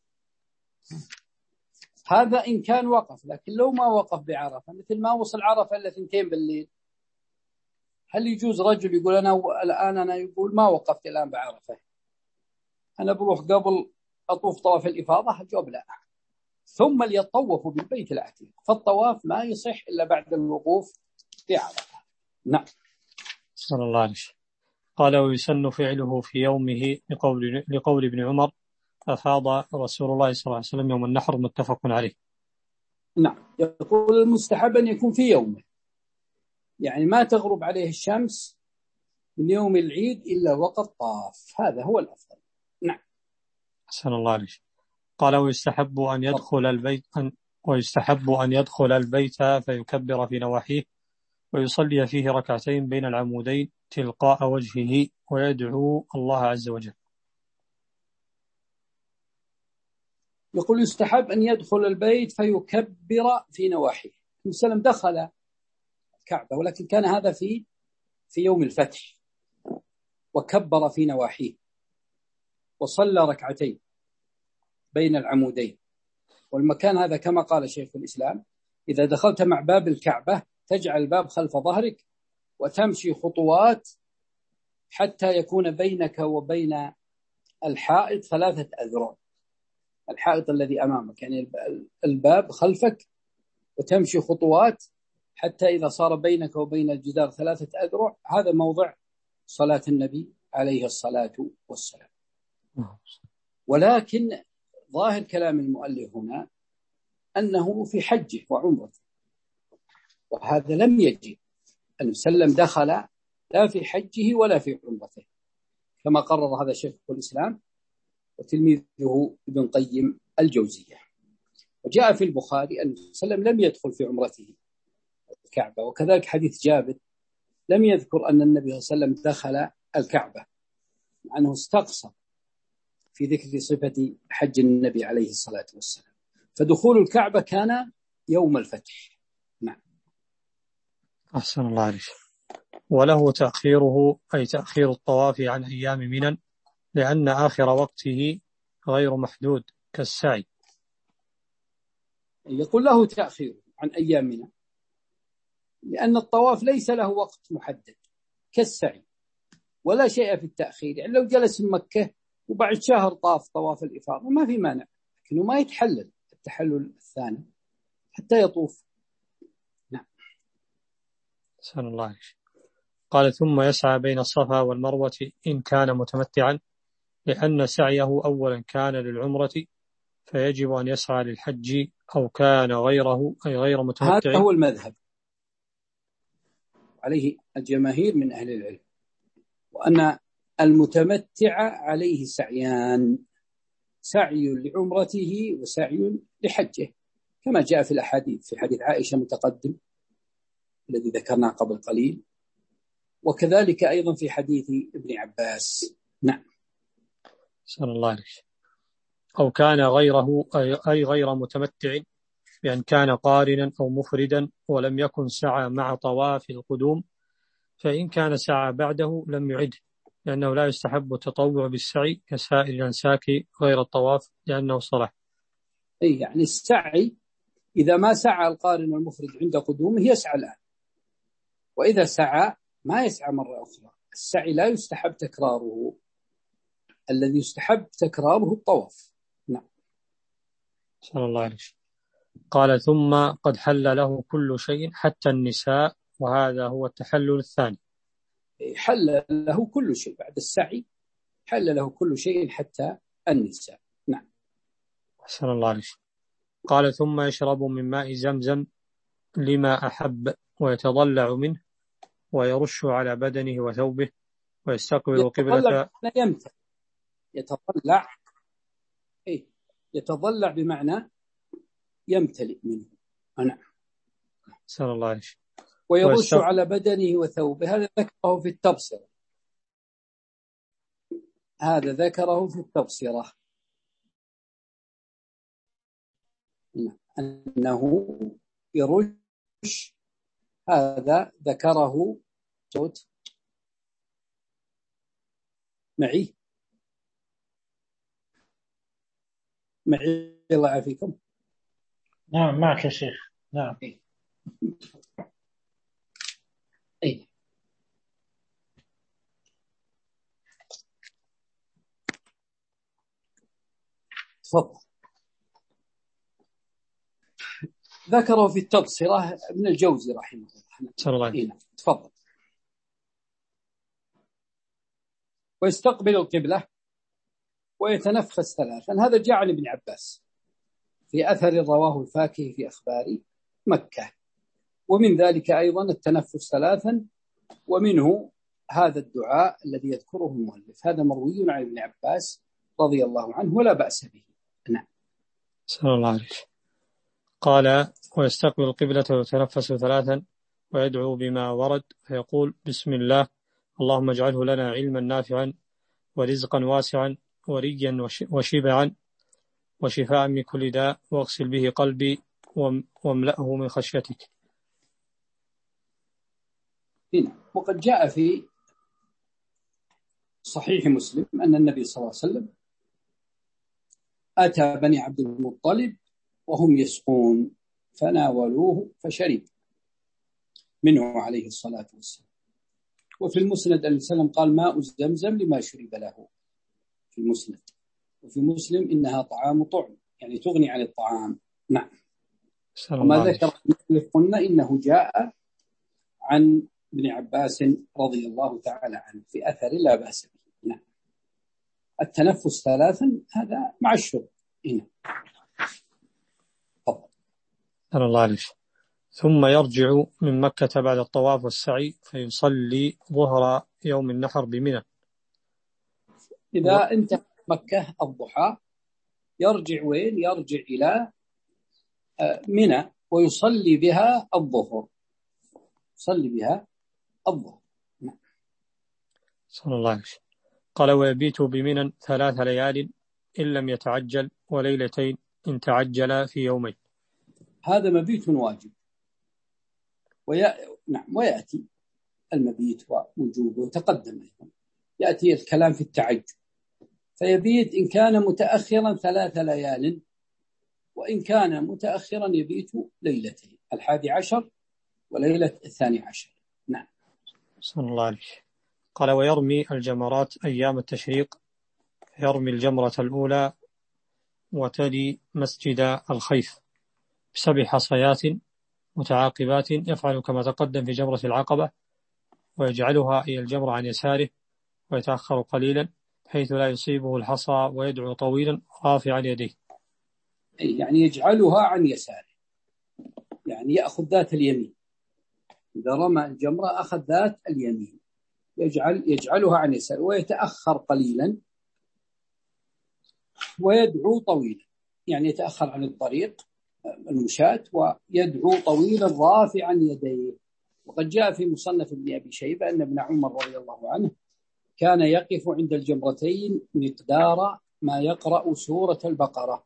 Speaker 2: هذا إن كان وقف. لكن لو ما وقف بعرفة، مثل ما وصل عرفة إلا ثنتين بالليل، هل يجوز رجل يقول أنا الآن أنا يقول ما وقفت الآن بعرفة، أنا بروح قبل أطوف طواف الإفاضة؟ الجواب لا، ثم ليطوفوا بالبيت العتيق، فالطواف ما يصح إلا بعد الوقوف في عرفة. نعم.
Speaker 1: صلى الله عليه وسلم. قال ويسن فعله في يومه لقول, لقول ابن عمر أفاض رسول الله صلى الله عليه وسلم يوم النحر، متفق عليه.
Speaker 2: نعم. يقول المستحب أن يكون في يومه، يعني ما تغرب عليه الشمس من يوم العيد إلا وقد طاف، هذا هو الأفضل. نعم.
Speaker 1: أحسن الله عليه. قال ويستحب أن يدخل البيت أن ويستحب أن يدخل البيت فيكبر في نواحيه ويصلي فيه ركعتين بين العمودين تلقاء وجهه ويدعو الله عز وجل.
Speaker 2: يقول يستحب أن يدخل البيت فيكبر في نواحيه. وسلم دخل الكعبة ولكن كان هذا في في يوم الفتح، وكبر في نواحيه وصلى ركعتين بين العمودين. والمكان هذا كما قال شيخ الإسلام إذا دخلت مع باب الكعبة تجعل الباب خلف ظهرك وتمشي خطوات حتى يكون بينك وبين الحائط ثلاثة أذرع، الحائط الذي أمامك يعني الباب خلفك، وتمشي خطوات حتى إذا صار بينك وبين الجدار ثلاثة أذرع، هذا موضع صلاة النبي عليه الصلاة والسلام. ولكن ظاهر كلام المؤلف هنا أنه في حجه وعمرته، وهذا لم يجي أن سلم دخل لا في حجه ولا في عمرته كما قرر هذا شيخ الإسلام وتلميذه ابن قيم الجوزية. وجاء في البخاري أن سلم لم يدخل في عمرته الكعبة، وكذلك حديث جابر لم يذكر أن النبي صلى الله عليه وسلم دخل الكعبة، مع أنه استقصى في ذكر صفة حج النبي عليه الصلاة والسلام. فدخول الكعبة كان يوم الفتح. نعم.
Speaker 1: أحسن الله عليك. وله تأخيره أي تأخير الطواف عن أيام منى لأن آخر وقته غير محدود كالسعي.
Speaker 2: يقول له تأخير عن أيام منى لأن الطواف ليس له وقت محدد كالسعي، ولا شيء في التأخير. يعني لو جلس مكة وبعد شهر طاف طواف الإفاضة ما في مانع، لكنه ما يتحلل التحلل الثاني حتى يطوف. نعم.
Speaker 1: أحسن الله عليك. قال ثم يسعى بين الصفا والمروة إن كان متمتعا، لأن سعيه أولا كان للعمرة فيجب أن يسعى للحج، أو كان غيره أي غير متمتع.
Speaker 2: هذا هو المذهب عليه الجماهير من أهل العلم، وأن المتمتع عليه سعيان، سعي لعمرته وسعي لحجه كما جاء في الأحاديث، في حديث عائشة متقدم الذي ذكرناه قبل قليل، وكذلك أيضا في حديث ابن عباس. نعم.
Speaker 1: صلى الله عليه وسلم. أو كان غيره أي غير متمتع بأن كان قارنا أو مفردا ولم يكن سعى مع طواف القدوم، فإن كان سعى بعده لم يعد، لأنه لا يستحب التطوع بالسعي كسائر الأنساك غير الطواف لأنه صلاة.
Speaker 2: أي يعني السعي إذا ما سعى القارن والمفرد عند قدومه يسعى الآن، وإذا سعى ما يسعى مرة أخرى. السعي لا يستحب تكراره، الذي يستحب تكراره الطواف. نعم.
Speaker 1: صلى الله عليه وسلم. قال ثم قد حل له كل شيء حتى النساء، وهذا هو التحلل الثاني.
Speaker 2: حل له كل شيء بعد السعي، حل له كل شيء حتى النساء. نعم.
Speaker 1: صلى الله عليه وسلم. قال ثم يشرب من ماء زمزم لما أحب ويتضلع منه ويرش على بدنه وثوبه ويستقبل قبلة.
Speaker 2: يمتلئ. يتضلع إيه؟ يتضلع بمعنى يمتلئ منه. نعم.
Speaker 1: صلى الله عليه وسلم.
Speaker 2: ويرش ويستق... على بدنه وثوبه، هذا ذكره في التبصرة، هذا ذكره في التبصرة أنه يرش، هذا ذكره صوت معي معي الله يعافيكم.
Speaker 4: نعم معك يا شيخ. نعم.
Speaker 2: أي تفضل. ذكره في التبصرة ابن الجوزي رحمه الله. إيه تفضل. ويستقبل القبلة ويتنفس ثلاثا. هذا جاء عن ابن عباس في أثر رواه الفاكهي في أخبار مكة. ومن ذلك أيضا التنفس ثلاثا، ومنه هذا الدعاء الذي يذكره المؤلف. هذا مروي عن ابن عباس رضي الله عنه ولا بأس به. نعم.
Speaker 1: صلى الله عليه. قال: ويستقبل القبلة ويتنفس ثلاثا ويدعو بما ورد فيقول: بسم الله، اللهم اجعله لنا علما نافعا ورزقا واسعا وريا وشبعا وشفاء من كل داء، واغسل به قلبي واملأه من خشيتك.
Speaker 2: هنا وقد جاء في صحيح مسلم أن النبي صلى الله عليه وسلم أتى بني عبد المطلب وهم يسقون فناولوه فشرب منه عليه الصلاة والسلام. وفي المسند عليه السلام قال: ماء زمزم لما شرب له، في المسند. وفي مسلم إنها طعام طعم، يعني تغني عن الطعام. نعم. وما ذكر قلنا إنه جاء عن ابن عباس رضي الله تعالى عنه في أثر لا بأس به. نعم. التنفس ثلاثا هذا مع الشرب. هنا طبعا.
Speaker 1: صلى الله عليه. ثم يرجع من مكة بعد الطواف والسعي فيصلي ظهر يوم النحر بمنى.
Speaker 2: إذا و... انتهى مكة الضحى يرجع وين؟ يرجع إلى منى ويصلي بها الظهر. يصلي بها الظهر. نعم.
Speaker 1: صلى الله عليه. قال: ويبيت بمنى ثلاث ليال إن لم يتعجل، وليلتين إن تعجل في يومين.
Speaker 2: هذا مبيت واجب. ويا... نعم. ويأتي المبيت ووجوبه تقدم أيضا. يأتي الكلام في التعجل، فيبيت إن كان متأخرا ثلاث ليال، وإن كان متأخرا يبيت ليلتين، الحادي عشر وليلة الثاني عشر. نعم.
Speaker 1: صلى الله عليه. قال: ويرمي الجمرات أيام التشريق، يرمي الجمرة الأولى وتلي مسجد الخيف بسبع حصيات متعاقبات، يفعل كما تقدم في جمرة العقبة، ويجعلها هي الجمرة عن يساره ويتأخر قليلا حيث لا يصيبه الحصى، ويدعو طويلا رافعا يديه.
Speaker 2: يعني يجعلها عن يساره، يعني يأخذ ذات اليمين. إذا رمى الجمرة أخذ ذات اليمين، يجعل يجعلها عن يساره ويتأخر قليلا ويدعو طويلا، يعني يتأخر عن الطريق المشاة ويدعو طويلا رافعا يديه. وقد جاء في مصنف ابن أبي شيبة أن ابن عمر رضي الله عنه كان يقف عند الجمرتين مقدار ما يقرأ سورة البقرة.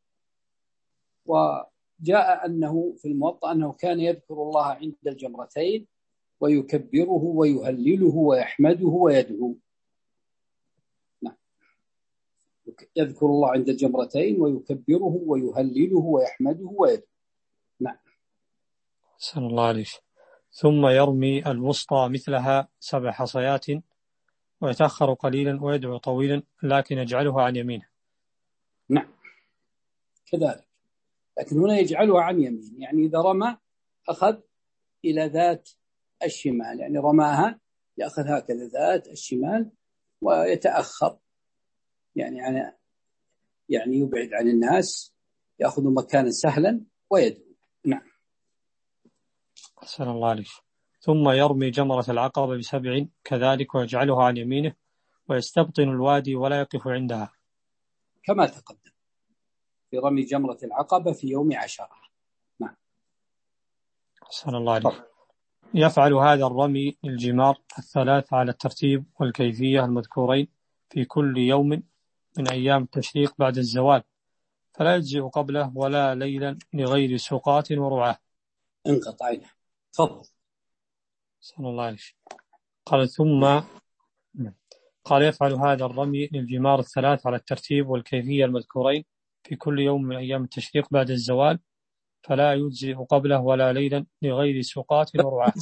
Speaker 2: وجاء أنه في الموطأ أنه كان يذكر الله عند الجمرتين ويكبره ويهلله ويحمده ويدعو. نعم. يذكر الله عند الجمرتين ويكبره ويهلله ويحمده ويدعو. نعم.
Speaker 1: صلى الله عليه. ثم يرمي الوسطى مثلها سبع حصيات ويتأخر قليلا ويدعو طويلا، لكن يجعلها عن يمينه.
Speaker 2: نعم كذلك، لكن هنا يجعلها عن يمين، يعني إذا رمى أخذ إلى ذات الشمال، يعني رماها يأخذ هكذا ذات الشمال ويتأخر، يعني يعني يعني يبعد عن الناس، يأخذ مكانا سهلا ويدعو. نعم.
Speaker 1: صلى الله عليه. ثم يرمي جمرة العقبة بسبع كذلك ويجعلها عن يمينه ويستبطن الوادي ولا يقف عندها،
Speaker 2: كما تقدم في رمي جمرة العقبة في يوم عشرة. نعم.
Speaker 1: صلى الله عليه. يفعل هذا الرمي الجمار الثلاث على الترتيب والكيفية المذكورين في كل يوم من أيام التشريق بعد الزوال، فلا يجزئ قبله ولا ليلا لغير سقاط ورعاة.
Speaker 2: انقطعنا. تفضل.
Speaker 1: صلى الله عليه. قال: ثم قال: يفعل هذا الرمي للجمار الثلاث على الترتيب والكيفية المذكورين في كل يوم من أيام التشريق بعد الزوال، فلا يجزئ قبله ولا ليلا لغير سقاط ورعاة.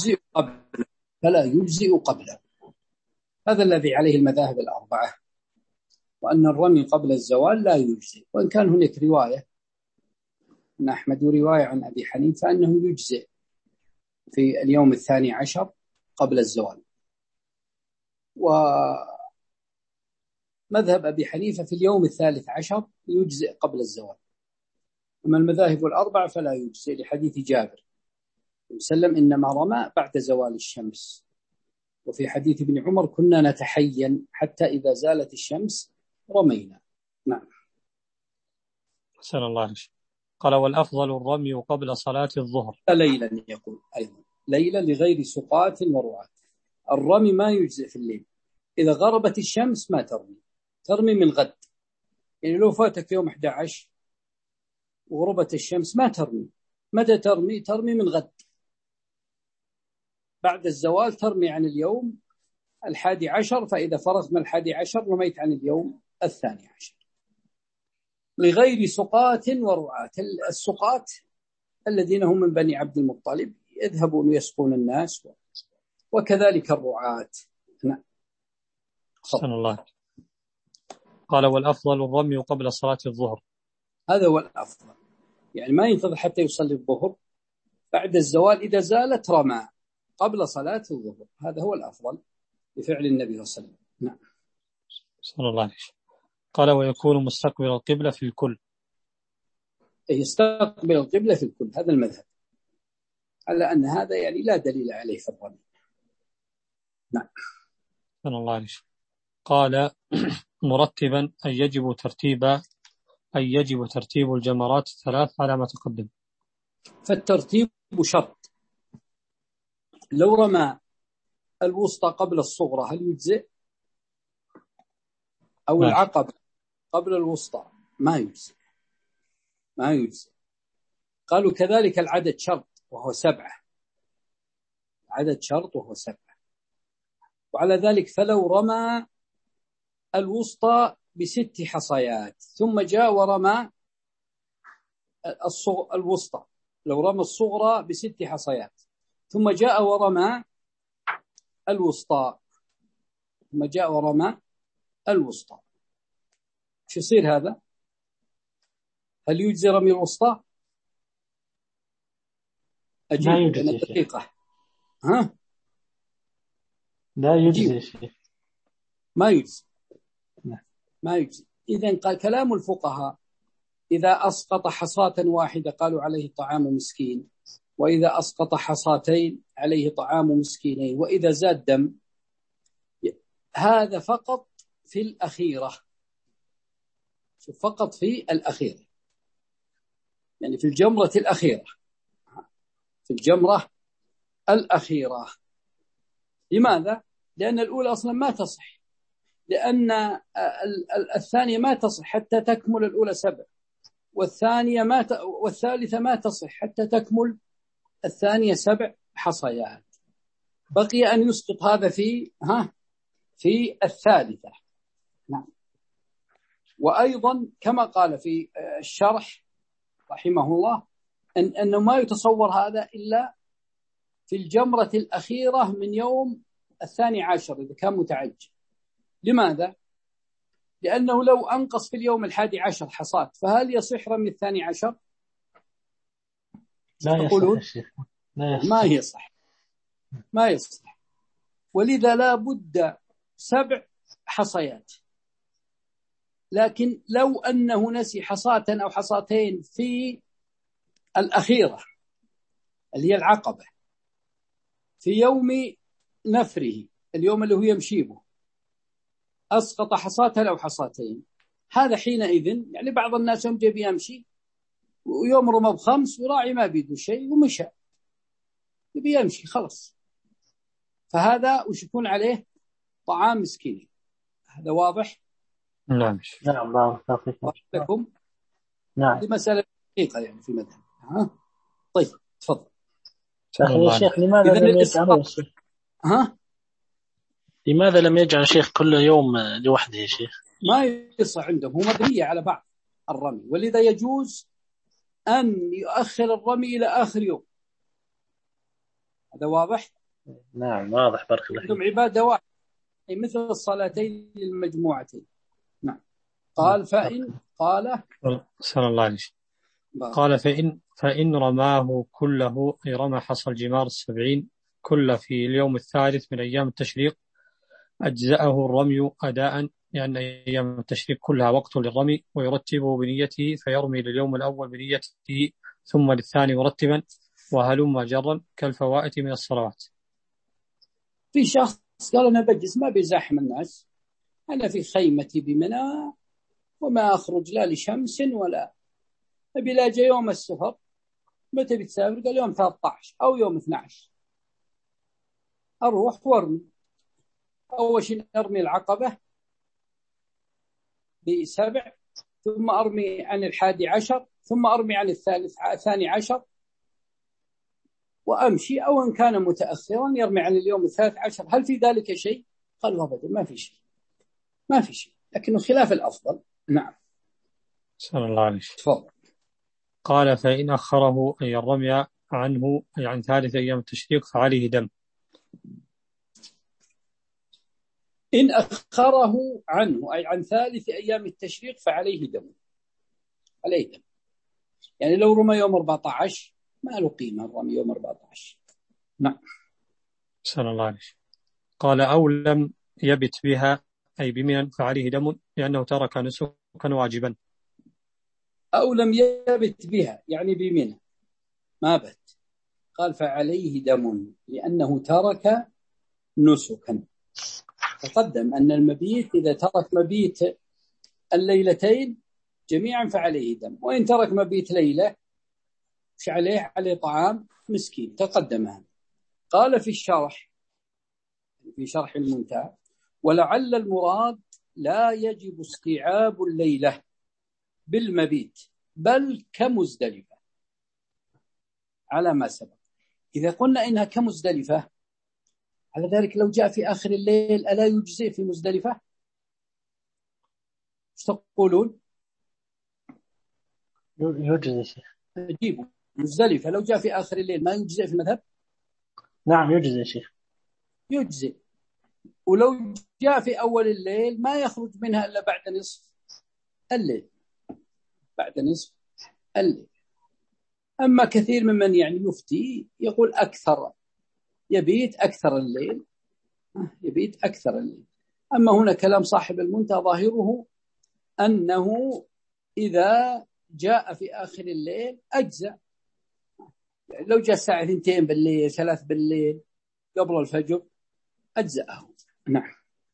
Speaker 2: فلا يجزئ قبله، هذا الذي عليه المذاهب الأربعة، وأن الرمي قبل الزوال لا يجزئ، وإن كان هناك رواية من أحمد ورواية عن أبي حنيفة أنه يجزئ في اليوم الثاني عشر قبل الزوال. ومذهب أبي حنيفة في اليوم الثالث عشر يجزئ قبل الزوال. أما المذاهب الأربعة فلا يجزئ، لحديث جابر وسلم إنما رمى بعد زوال الشمس. وفي حديث ابن عمر كنا نتحين حتى إذا زالت الشمس رمينا. نعم.
Speaker 1: أحسن الله عليك. قال والأفضل الرمي قبل صلاة الظهر.
Speaker 2: ليلا يقول أيضا، ليلا لغير سقاط ورعاة. الرمي ما يجزئ في الليل، إذا غربت الشمس ما ترمي، ترمي من غد. يعني لو فاتك يوم أحد عشر وغربت الشمس ما ترمي. متى ترمي؟ ترمي من غد بعد الزوال، ترمي عن اليوم الحادي عشر، فإذا فرغت من الحادي عشر رميت عن اليوم الثاني عشر. لغير سقاة ورعاة. السقاة الذين هم من بني عبد المطلب يذهبون ويسقون الناس، وكذلك الرعاة. نعم.
Speaker 1: أحسن الله. قال والأفضل الرمي قبل صلاة الظهر.
Speaker 2: هذا هو الأفضل، يعني ما ينتظر حتى يصلي الظهر، بعد الزوال إذا زالت رمى قبل صلاة الظهر. هذا هو الأفضل بفعل النبي صلى الله عليه وسلم. نعم.
Speaker 1: صلى الله عليه وسلم. قال ويكون مستقبل القبلة في الكل.
Speaker 2: يستقبل القبلة في الكل، هذا المذهب، على أن هذا يعني لا دليل عليه في الرمي. نعم.
Speaker 1: صلى الله عليه وسلم. قال مرتبا أن يجب ترتيب أن يجب ترتيب الجمرات الثلاث على ما تقدم.
Speaker 2: فالترتيب شرط. لو رمى الوسطى قبل الصغرى هل يجزئ؟ أو
Speaker 1: ماشي.
Speaker 2: العقبة قبل الوسطى ما يجزئ، ما يجزئ. قالوا كذلك العدد شرط وهو سبعة، عدد شرط وهو سبعة. وعلى ذلك فلو رمى الوسطى بست حصيات ثم جاء ورمى الوسطى، لو رمى الصغرى بست حصيات ثم جاء ورمى الوسطى ثم جاء ورمى الوسطى شو يصير هذا؟ هل يجزي رمي الوسطى؟ أجيب دقيقة. ها؟
Speaker 4: لا يجزي شيء.
Speaker 2: ما يجزي، ما يجزي. إذن قال كلام الفقهاء إذا أسقط حصاة واحدة قالوا عليه طعام مسكين، وإذا أسقط حصاتين عليه طعام مسكينين، وإذا زاد دم. هذا فقط في الأخيرة، فقط في الأخيرة، يعني في الجمرة الأخيرة، في الجمرة الأخيرة. لماذا؟ لأن الأولى أصلا ما تصح، لأن الثانية ما تصح حتى تكمل الأولى سبع، والثانية ما ت... والثالثة ما تصح حتى تكمل الثانية سبع حصيات. بقي أن يسقط هذا في ها في الثالثة. نعم. وأيضا كما قال في الشرح رحمه الله أن أنه ما يتصور هذا إلا في الجمرة الأخيرة من يوم الثاني عشر إذا كان متعجل. لماذا؟ لأنه لو أنقص في اليوم الحادي عشر حصات فهل يصح رمي الثاني عشر؟
Speaker 4: لا يصح. لا يصح.
Speaker 2: ما يصح، ما يصح. ولذا لا بد سبع حصيات. لكن لو أنه نسي حصاة أو حصاتين في الأخيرة اللي هي العقبة في يوم نفره، اليوم اللي هو يمشي به، أسقط حصاة أو حصاتين، هذا حينئذ يعني بعض الناس يوم جاء بيمشي ويوم رمى بخمس وراعي ما بيده شيء ومشى بيمشي خلص، فهذا وش يكون عليه؟ طعام مسكين. هذا واضح؟
Speaker 1: نعم.
Speaker 4: نعم. واضح
Speaker 2: لكم؟
Speaker 4: نعم.
Speaker 2: دي مسألة دقيقة يعني في المذهب. ها؟ طيب تفضل.
Speaker 4: يا شيخ لماذا لم يجعل
Speaker 2: ها؟
Speaker 4: لماذا لم يجعل شيخ كل يوم لوحده يا شيخ؟
Speaker 2: ما يصح عندهم، هو مبنية على بعض الرمي، ولذا يجوز أن يؤخر الرمي إلى آخر يوم. هذا واضح؟
Speaker 4: نعم واضح. بارك الله فيك.
Speaker 2: عندهم عبادة واحدة، أي مثل الصلاتين المجموعتين. نعم. قال فإن قال
Speaker 1: صلى الله عليه وسلم قال فإن فإن رماه كله أي رمى حصى الجمار السبعين كل في اليوم الثالث من أيام التشريق أجزأه الرمي أداء لأن أيام التشريق كلها وقت للرمي ويرتبه بنيته فيرمي لليوم الأول بنيته ثم للثاني مرتبا وهلم جرا كالفوائت من الصلوات.
Speaker 2: في شخص قال أنا بجلس ما بيزاحم الناس، أنا في خيمتي بمنى وما أخرج لا لشمس ولا أبي لا جاء يوم السفر. متى بتسافر؟ قال يوم ثلاثة عشر أو يوم اثني عشر أروح وارمي. أول شيء أرمي العقبة بسبع، ثم أرمي عن الحادي عشر، ثم أرمي عن الثالث الثاني عشر وأمشي، أو إن كان متأخرا يرمي عن اليوم الثالث عشر. هل في ذلك شيء؟ قالوا أبدا ما في شيء، ما في شيء، لكنه خلاف الأفضل. نعم.
Speaker 1: صلى الله عليه
Speaker 2: وسلم.
Speaker 1: قال فإن أخره أي الرمي عنه أي عن ثالث أيام التشريق فعليه دم.
Speaker 2: إن أخره عنه أي عن ثالث أيام التشريق فعليه دم، عليه دم. يعني لو رمى يوم أربعة عشر ما له قيمة الرمي يوم أربعة عشر. نعم.
Speaker 1: صلى الله عليه وسلم. قال أو لم يبت بها أي بمنى فعليه دم لأنه ترك نسكا واجبا.
Speaker 2: أو لم يبت بها يعني بمنى ما بت، قال فعليه دم لأنه ترك نسكا. تقدم أن المبيت إذا ترك مبيت الليلتين جميعا فعليه دم، وإن ترك مبيت ليلة مش عليه عليه طعام مسكين. تقدمها. قال في الشرح في شرح المنتهى ولعل المراد لا يجب استيعاب الليلة بالمبيت بل كمزدلفة على ما سبق. إذا قلنا إنها كمزدلفة على ذلك لو جاء في آخر الليل ألا يجزئ في مزدلفة؟ ايش تقولون؟
Speaker 4: يجزئ.
Speaker 2: أجيبوا مزدلفة لو جاء في آخر الليل ما يجزئ في المذهب؟
Speaker 4: نعم يجزئ شيخ.
Speaker 2: يجزئ. ولو جاء في أول الليل ما يخرج منها إلا بعد نصف الليل، بعد نصف الليل. أما كثير ممن يعني يفتي يقول أكثر، يبيت أكثر الليل، يبيت أكثر الليل. أما هنا كلام صاحب المنتهى ظاهره أنه إذا جاء في آخر الليل أجزاء. لو جاء الساعة اثنتين بالليل ثلاث بالليل قبل الفجر أجزاءه. نعم.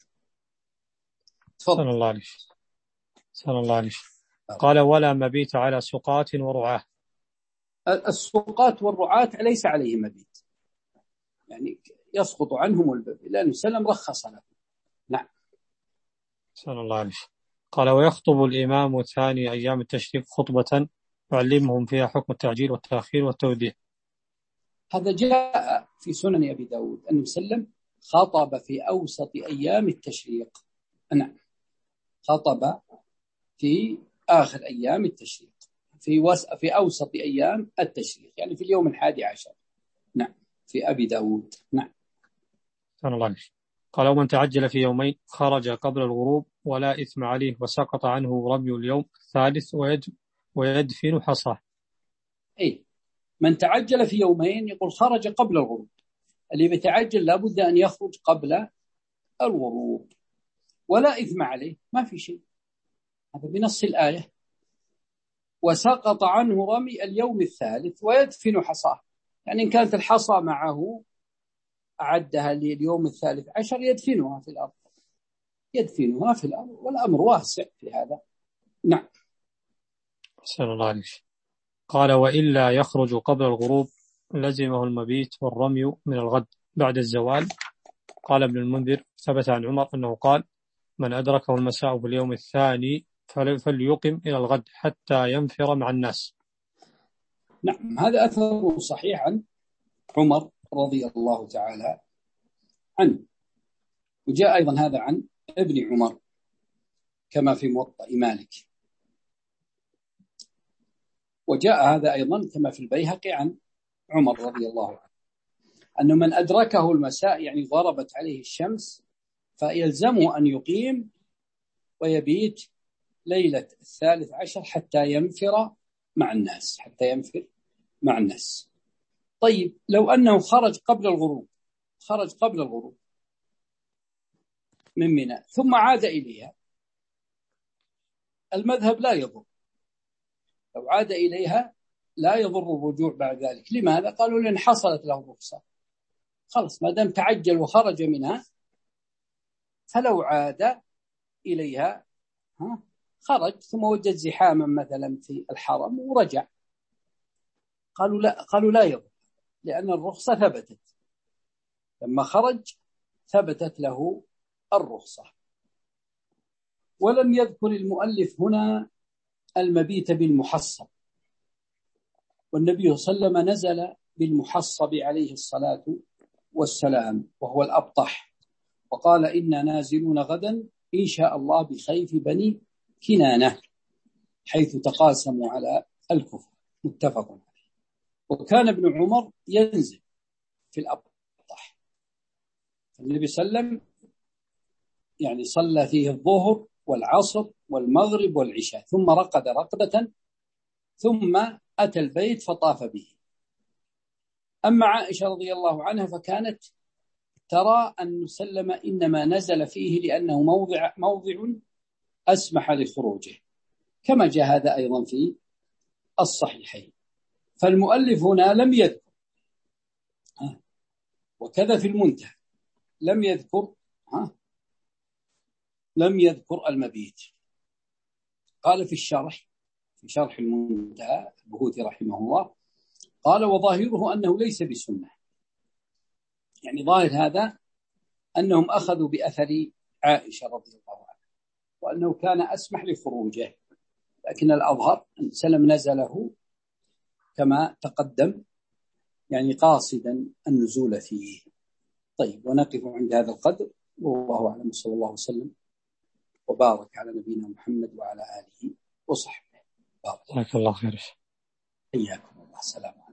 Speaker 1: صلى الله عليه صلى الله عليه قال ولا مبيت على سقاط ورعاة.
Speaker 2: السقاط والرعاة ليس عليه مبيت، يعني يسقط عنهم الباب لأنه سلم رخص له. نعم.
Speaker 1: صلى الله عليه قال ويخطب الإمام ثاني أيام التشريق خطبة يعلمهم فيها حكم التعجيل والتأخير والتوديع.
Speaker 2: هذا جاء في سنن أبي داود أنه سلم خطب في أوسط أيام التشريق. نعم. خطب في آخر أيام التشريق في وس... في أوسط أيام التشريق يعني في اليوم الحادي عشر. نعم. في أبي داود. نعم.
Speaker 1: صلى الله عليه قال ومن تعجل في يومين خرج قبل الغروب ولا إثم عليه وسقط عنه رمي اليوم الثالث ويد... ويدفن حصاه.
Speaker 2: أي من تعجل في يومين يقول خرج قبل الغروب. اللي بيتعجل لابد أن يخرج قبل الغروب ولا إثم عليه، ما في شيء. هذا بنص الآية. وسقط عنه رمي اليوم الثالث ويدفن حصاه، يعني إن كانت الحصى معه أعدها لليوم الثالث عشر يدفنها في الأرض، يدفنها في الأرض والأمر واسع في هذا. نعم.
Speaker 1: صلى الله عليه قال وإلا يخرج قبل الغروب لزمه المبيت والرمي من الغد بعد الزوال. قال ابن المنذر ثبت عن عمر أنه قال من أدركه المساء في اليوم الثاني فليقم إلى الغد حتى ينفر مع الناس.
Speaker 2: نعم. هذا أثر صحيح عن عمر رضي الله تعالى عنه، وجاء أيضا هذا عن ابن عمر كما في موطأ مالك، وجاء هذا أيضا كما في البيهقي عن عمر رضي الله عنه أنه من أدركه المساء يعني غربت عليه الشمس فيلزمه أن يقيم ويبيت ليلة الثالث عشر حتى ينفر مع الناس حتى ينفر مع الناس. طيب لو أنه خرج قبل الغروب خرج قبل الغروب من منى ثم عاد إليها، المذهب لا يضر، لو عاد إليها لا يضر الرجوع بعد ذلك. لماذا؟ قالوا لأن حصلت له رخصة، خلص ما دام تعجل وخرج منها، فلو عاد إليها ها خرج ثم وجد زحاما مثلا في الحرم ورجع، قالوا لا قالوا لا يضر، لأن الرخصة ثبتت، لما خرج ثبتت له الرخصة. ولم يذكر المؤلف هنا المبيت بالمحصب، والنبي صلى الله عليه وسلم نزل بالمحصب عليه الصلاة والسلام وهو الأبطح، وقال إنا نازلون غدا إن شاء الله بخيف بني كنانة، حيث تقاسموا على الكفر، متفق عليه. وكان ابن عمر ينزل في الأبطح، النبي صلى الله عليه وسلم يعني صلى فيه الظهر والعصر والمغرب والعشاء، ثم رقد رقدة، ثم أتى البيت فطاف به. أما عائشة رضي الله عنها فكانت ترى أن سلم إنما نزل فيه لأنه موضع, موضع أسمح لخروجه، كما جاء هذا أيضا في الصحيحين. فالمؤلف هنا لم يذكر، وكذا في المنتهى لم يذكر ها لم يذكر المبيت. قال في الشرح في شرح المنتهى البهوتي رحمه الله، قال وظاهره أنه ليس بسنة، يعني ظاهر هذا أنهم أخذوا بأثر عائشة رضي الله عنها وأنه كان أسمح لخروجه، لكن الأظهر أن سلم نزله كما تقدم يعني قاصدا النزول فيه. طيب ونقف عند هذا القدر، والله أعلم، صلى الله وسلم وبارك على نبينا محمد وعلى آله وصحبه.
Speaker 1: بارك الله خير.
Speaker 2: حياكم الله. سلام.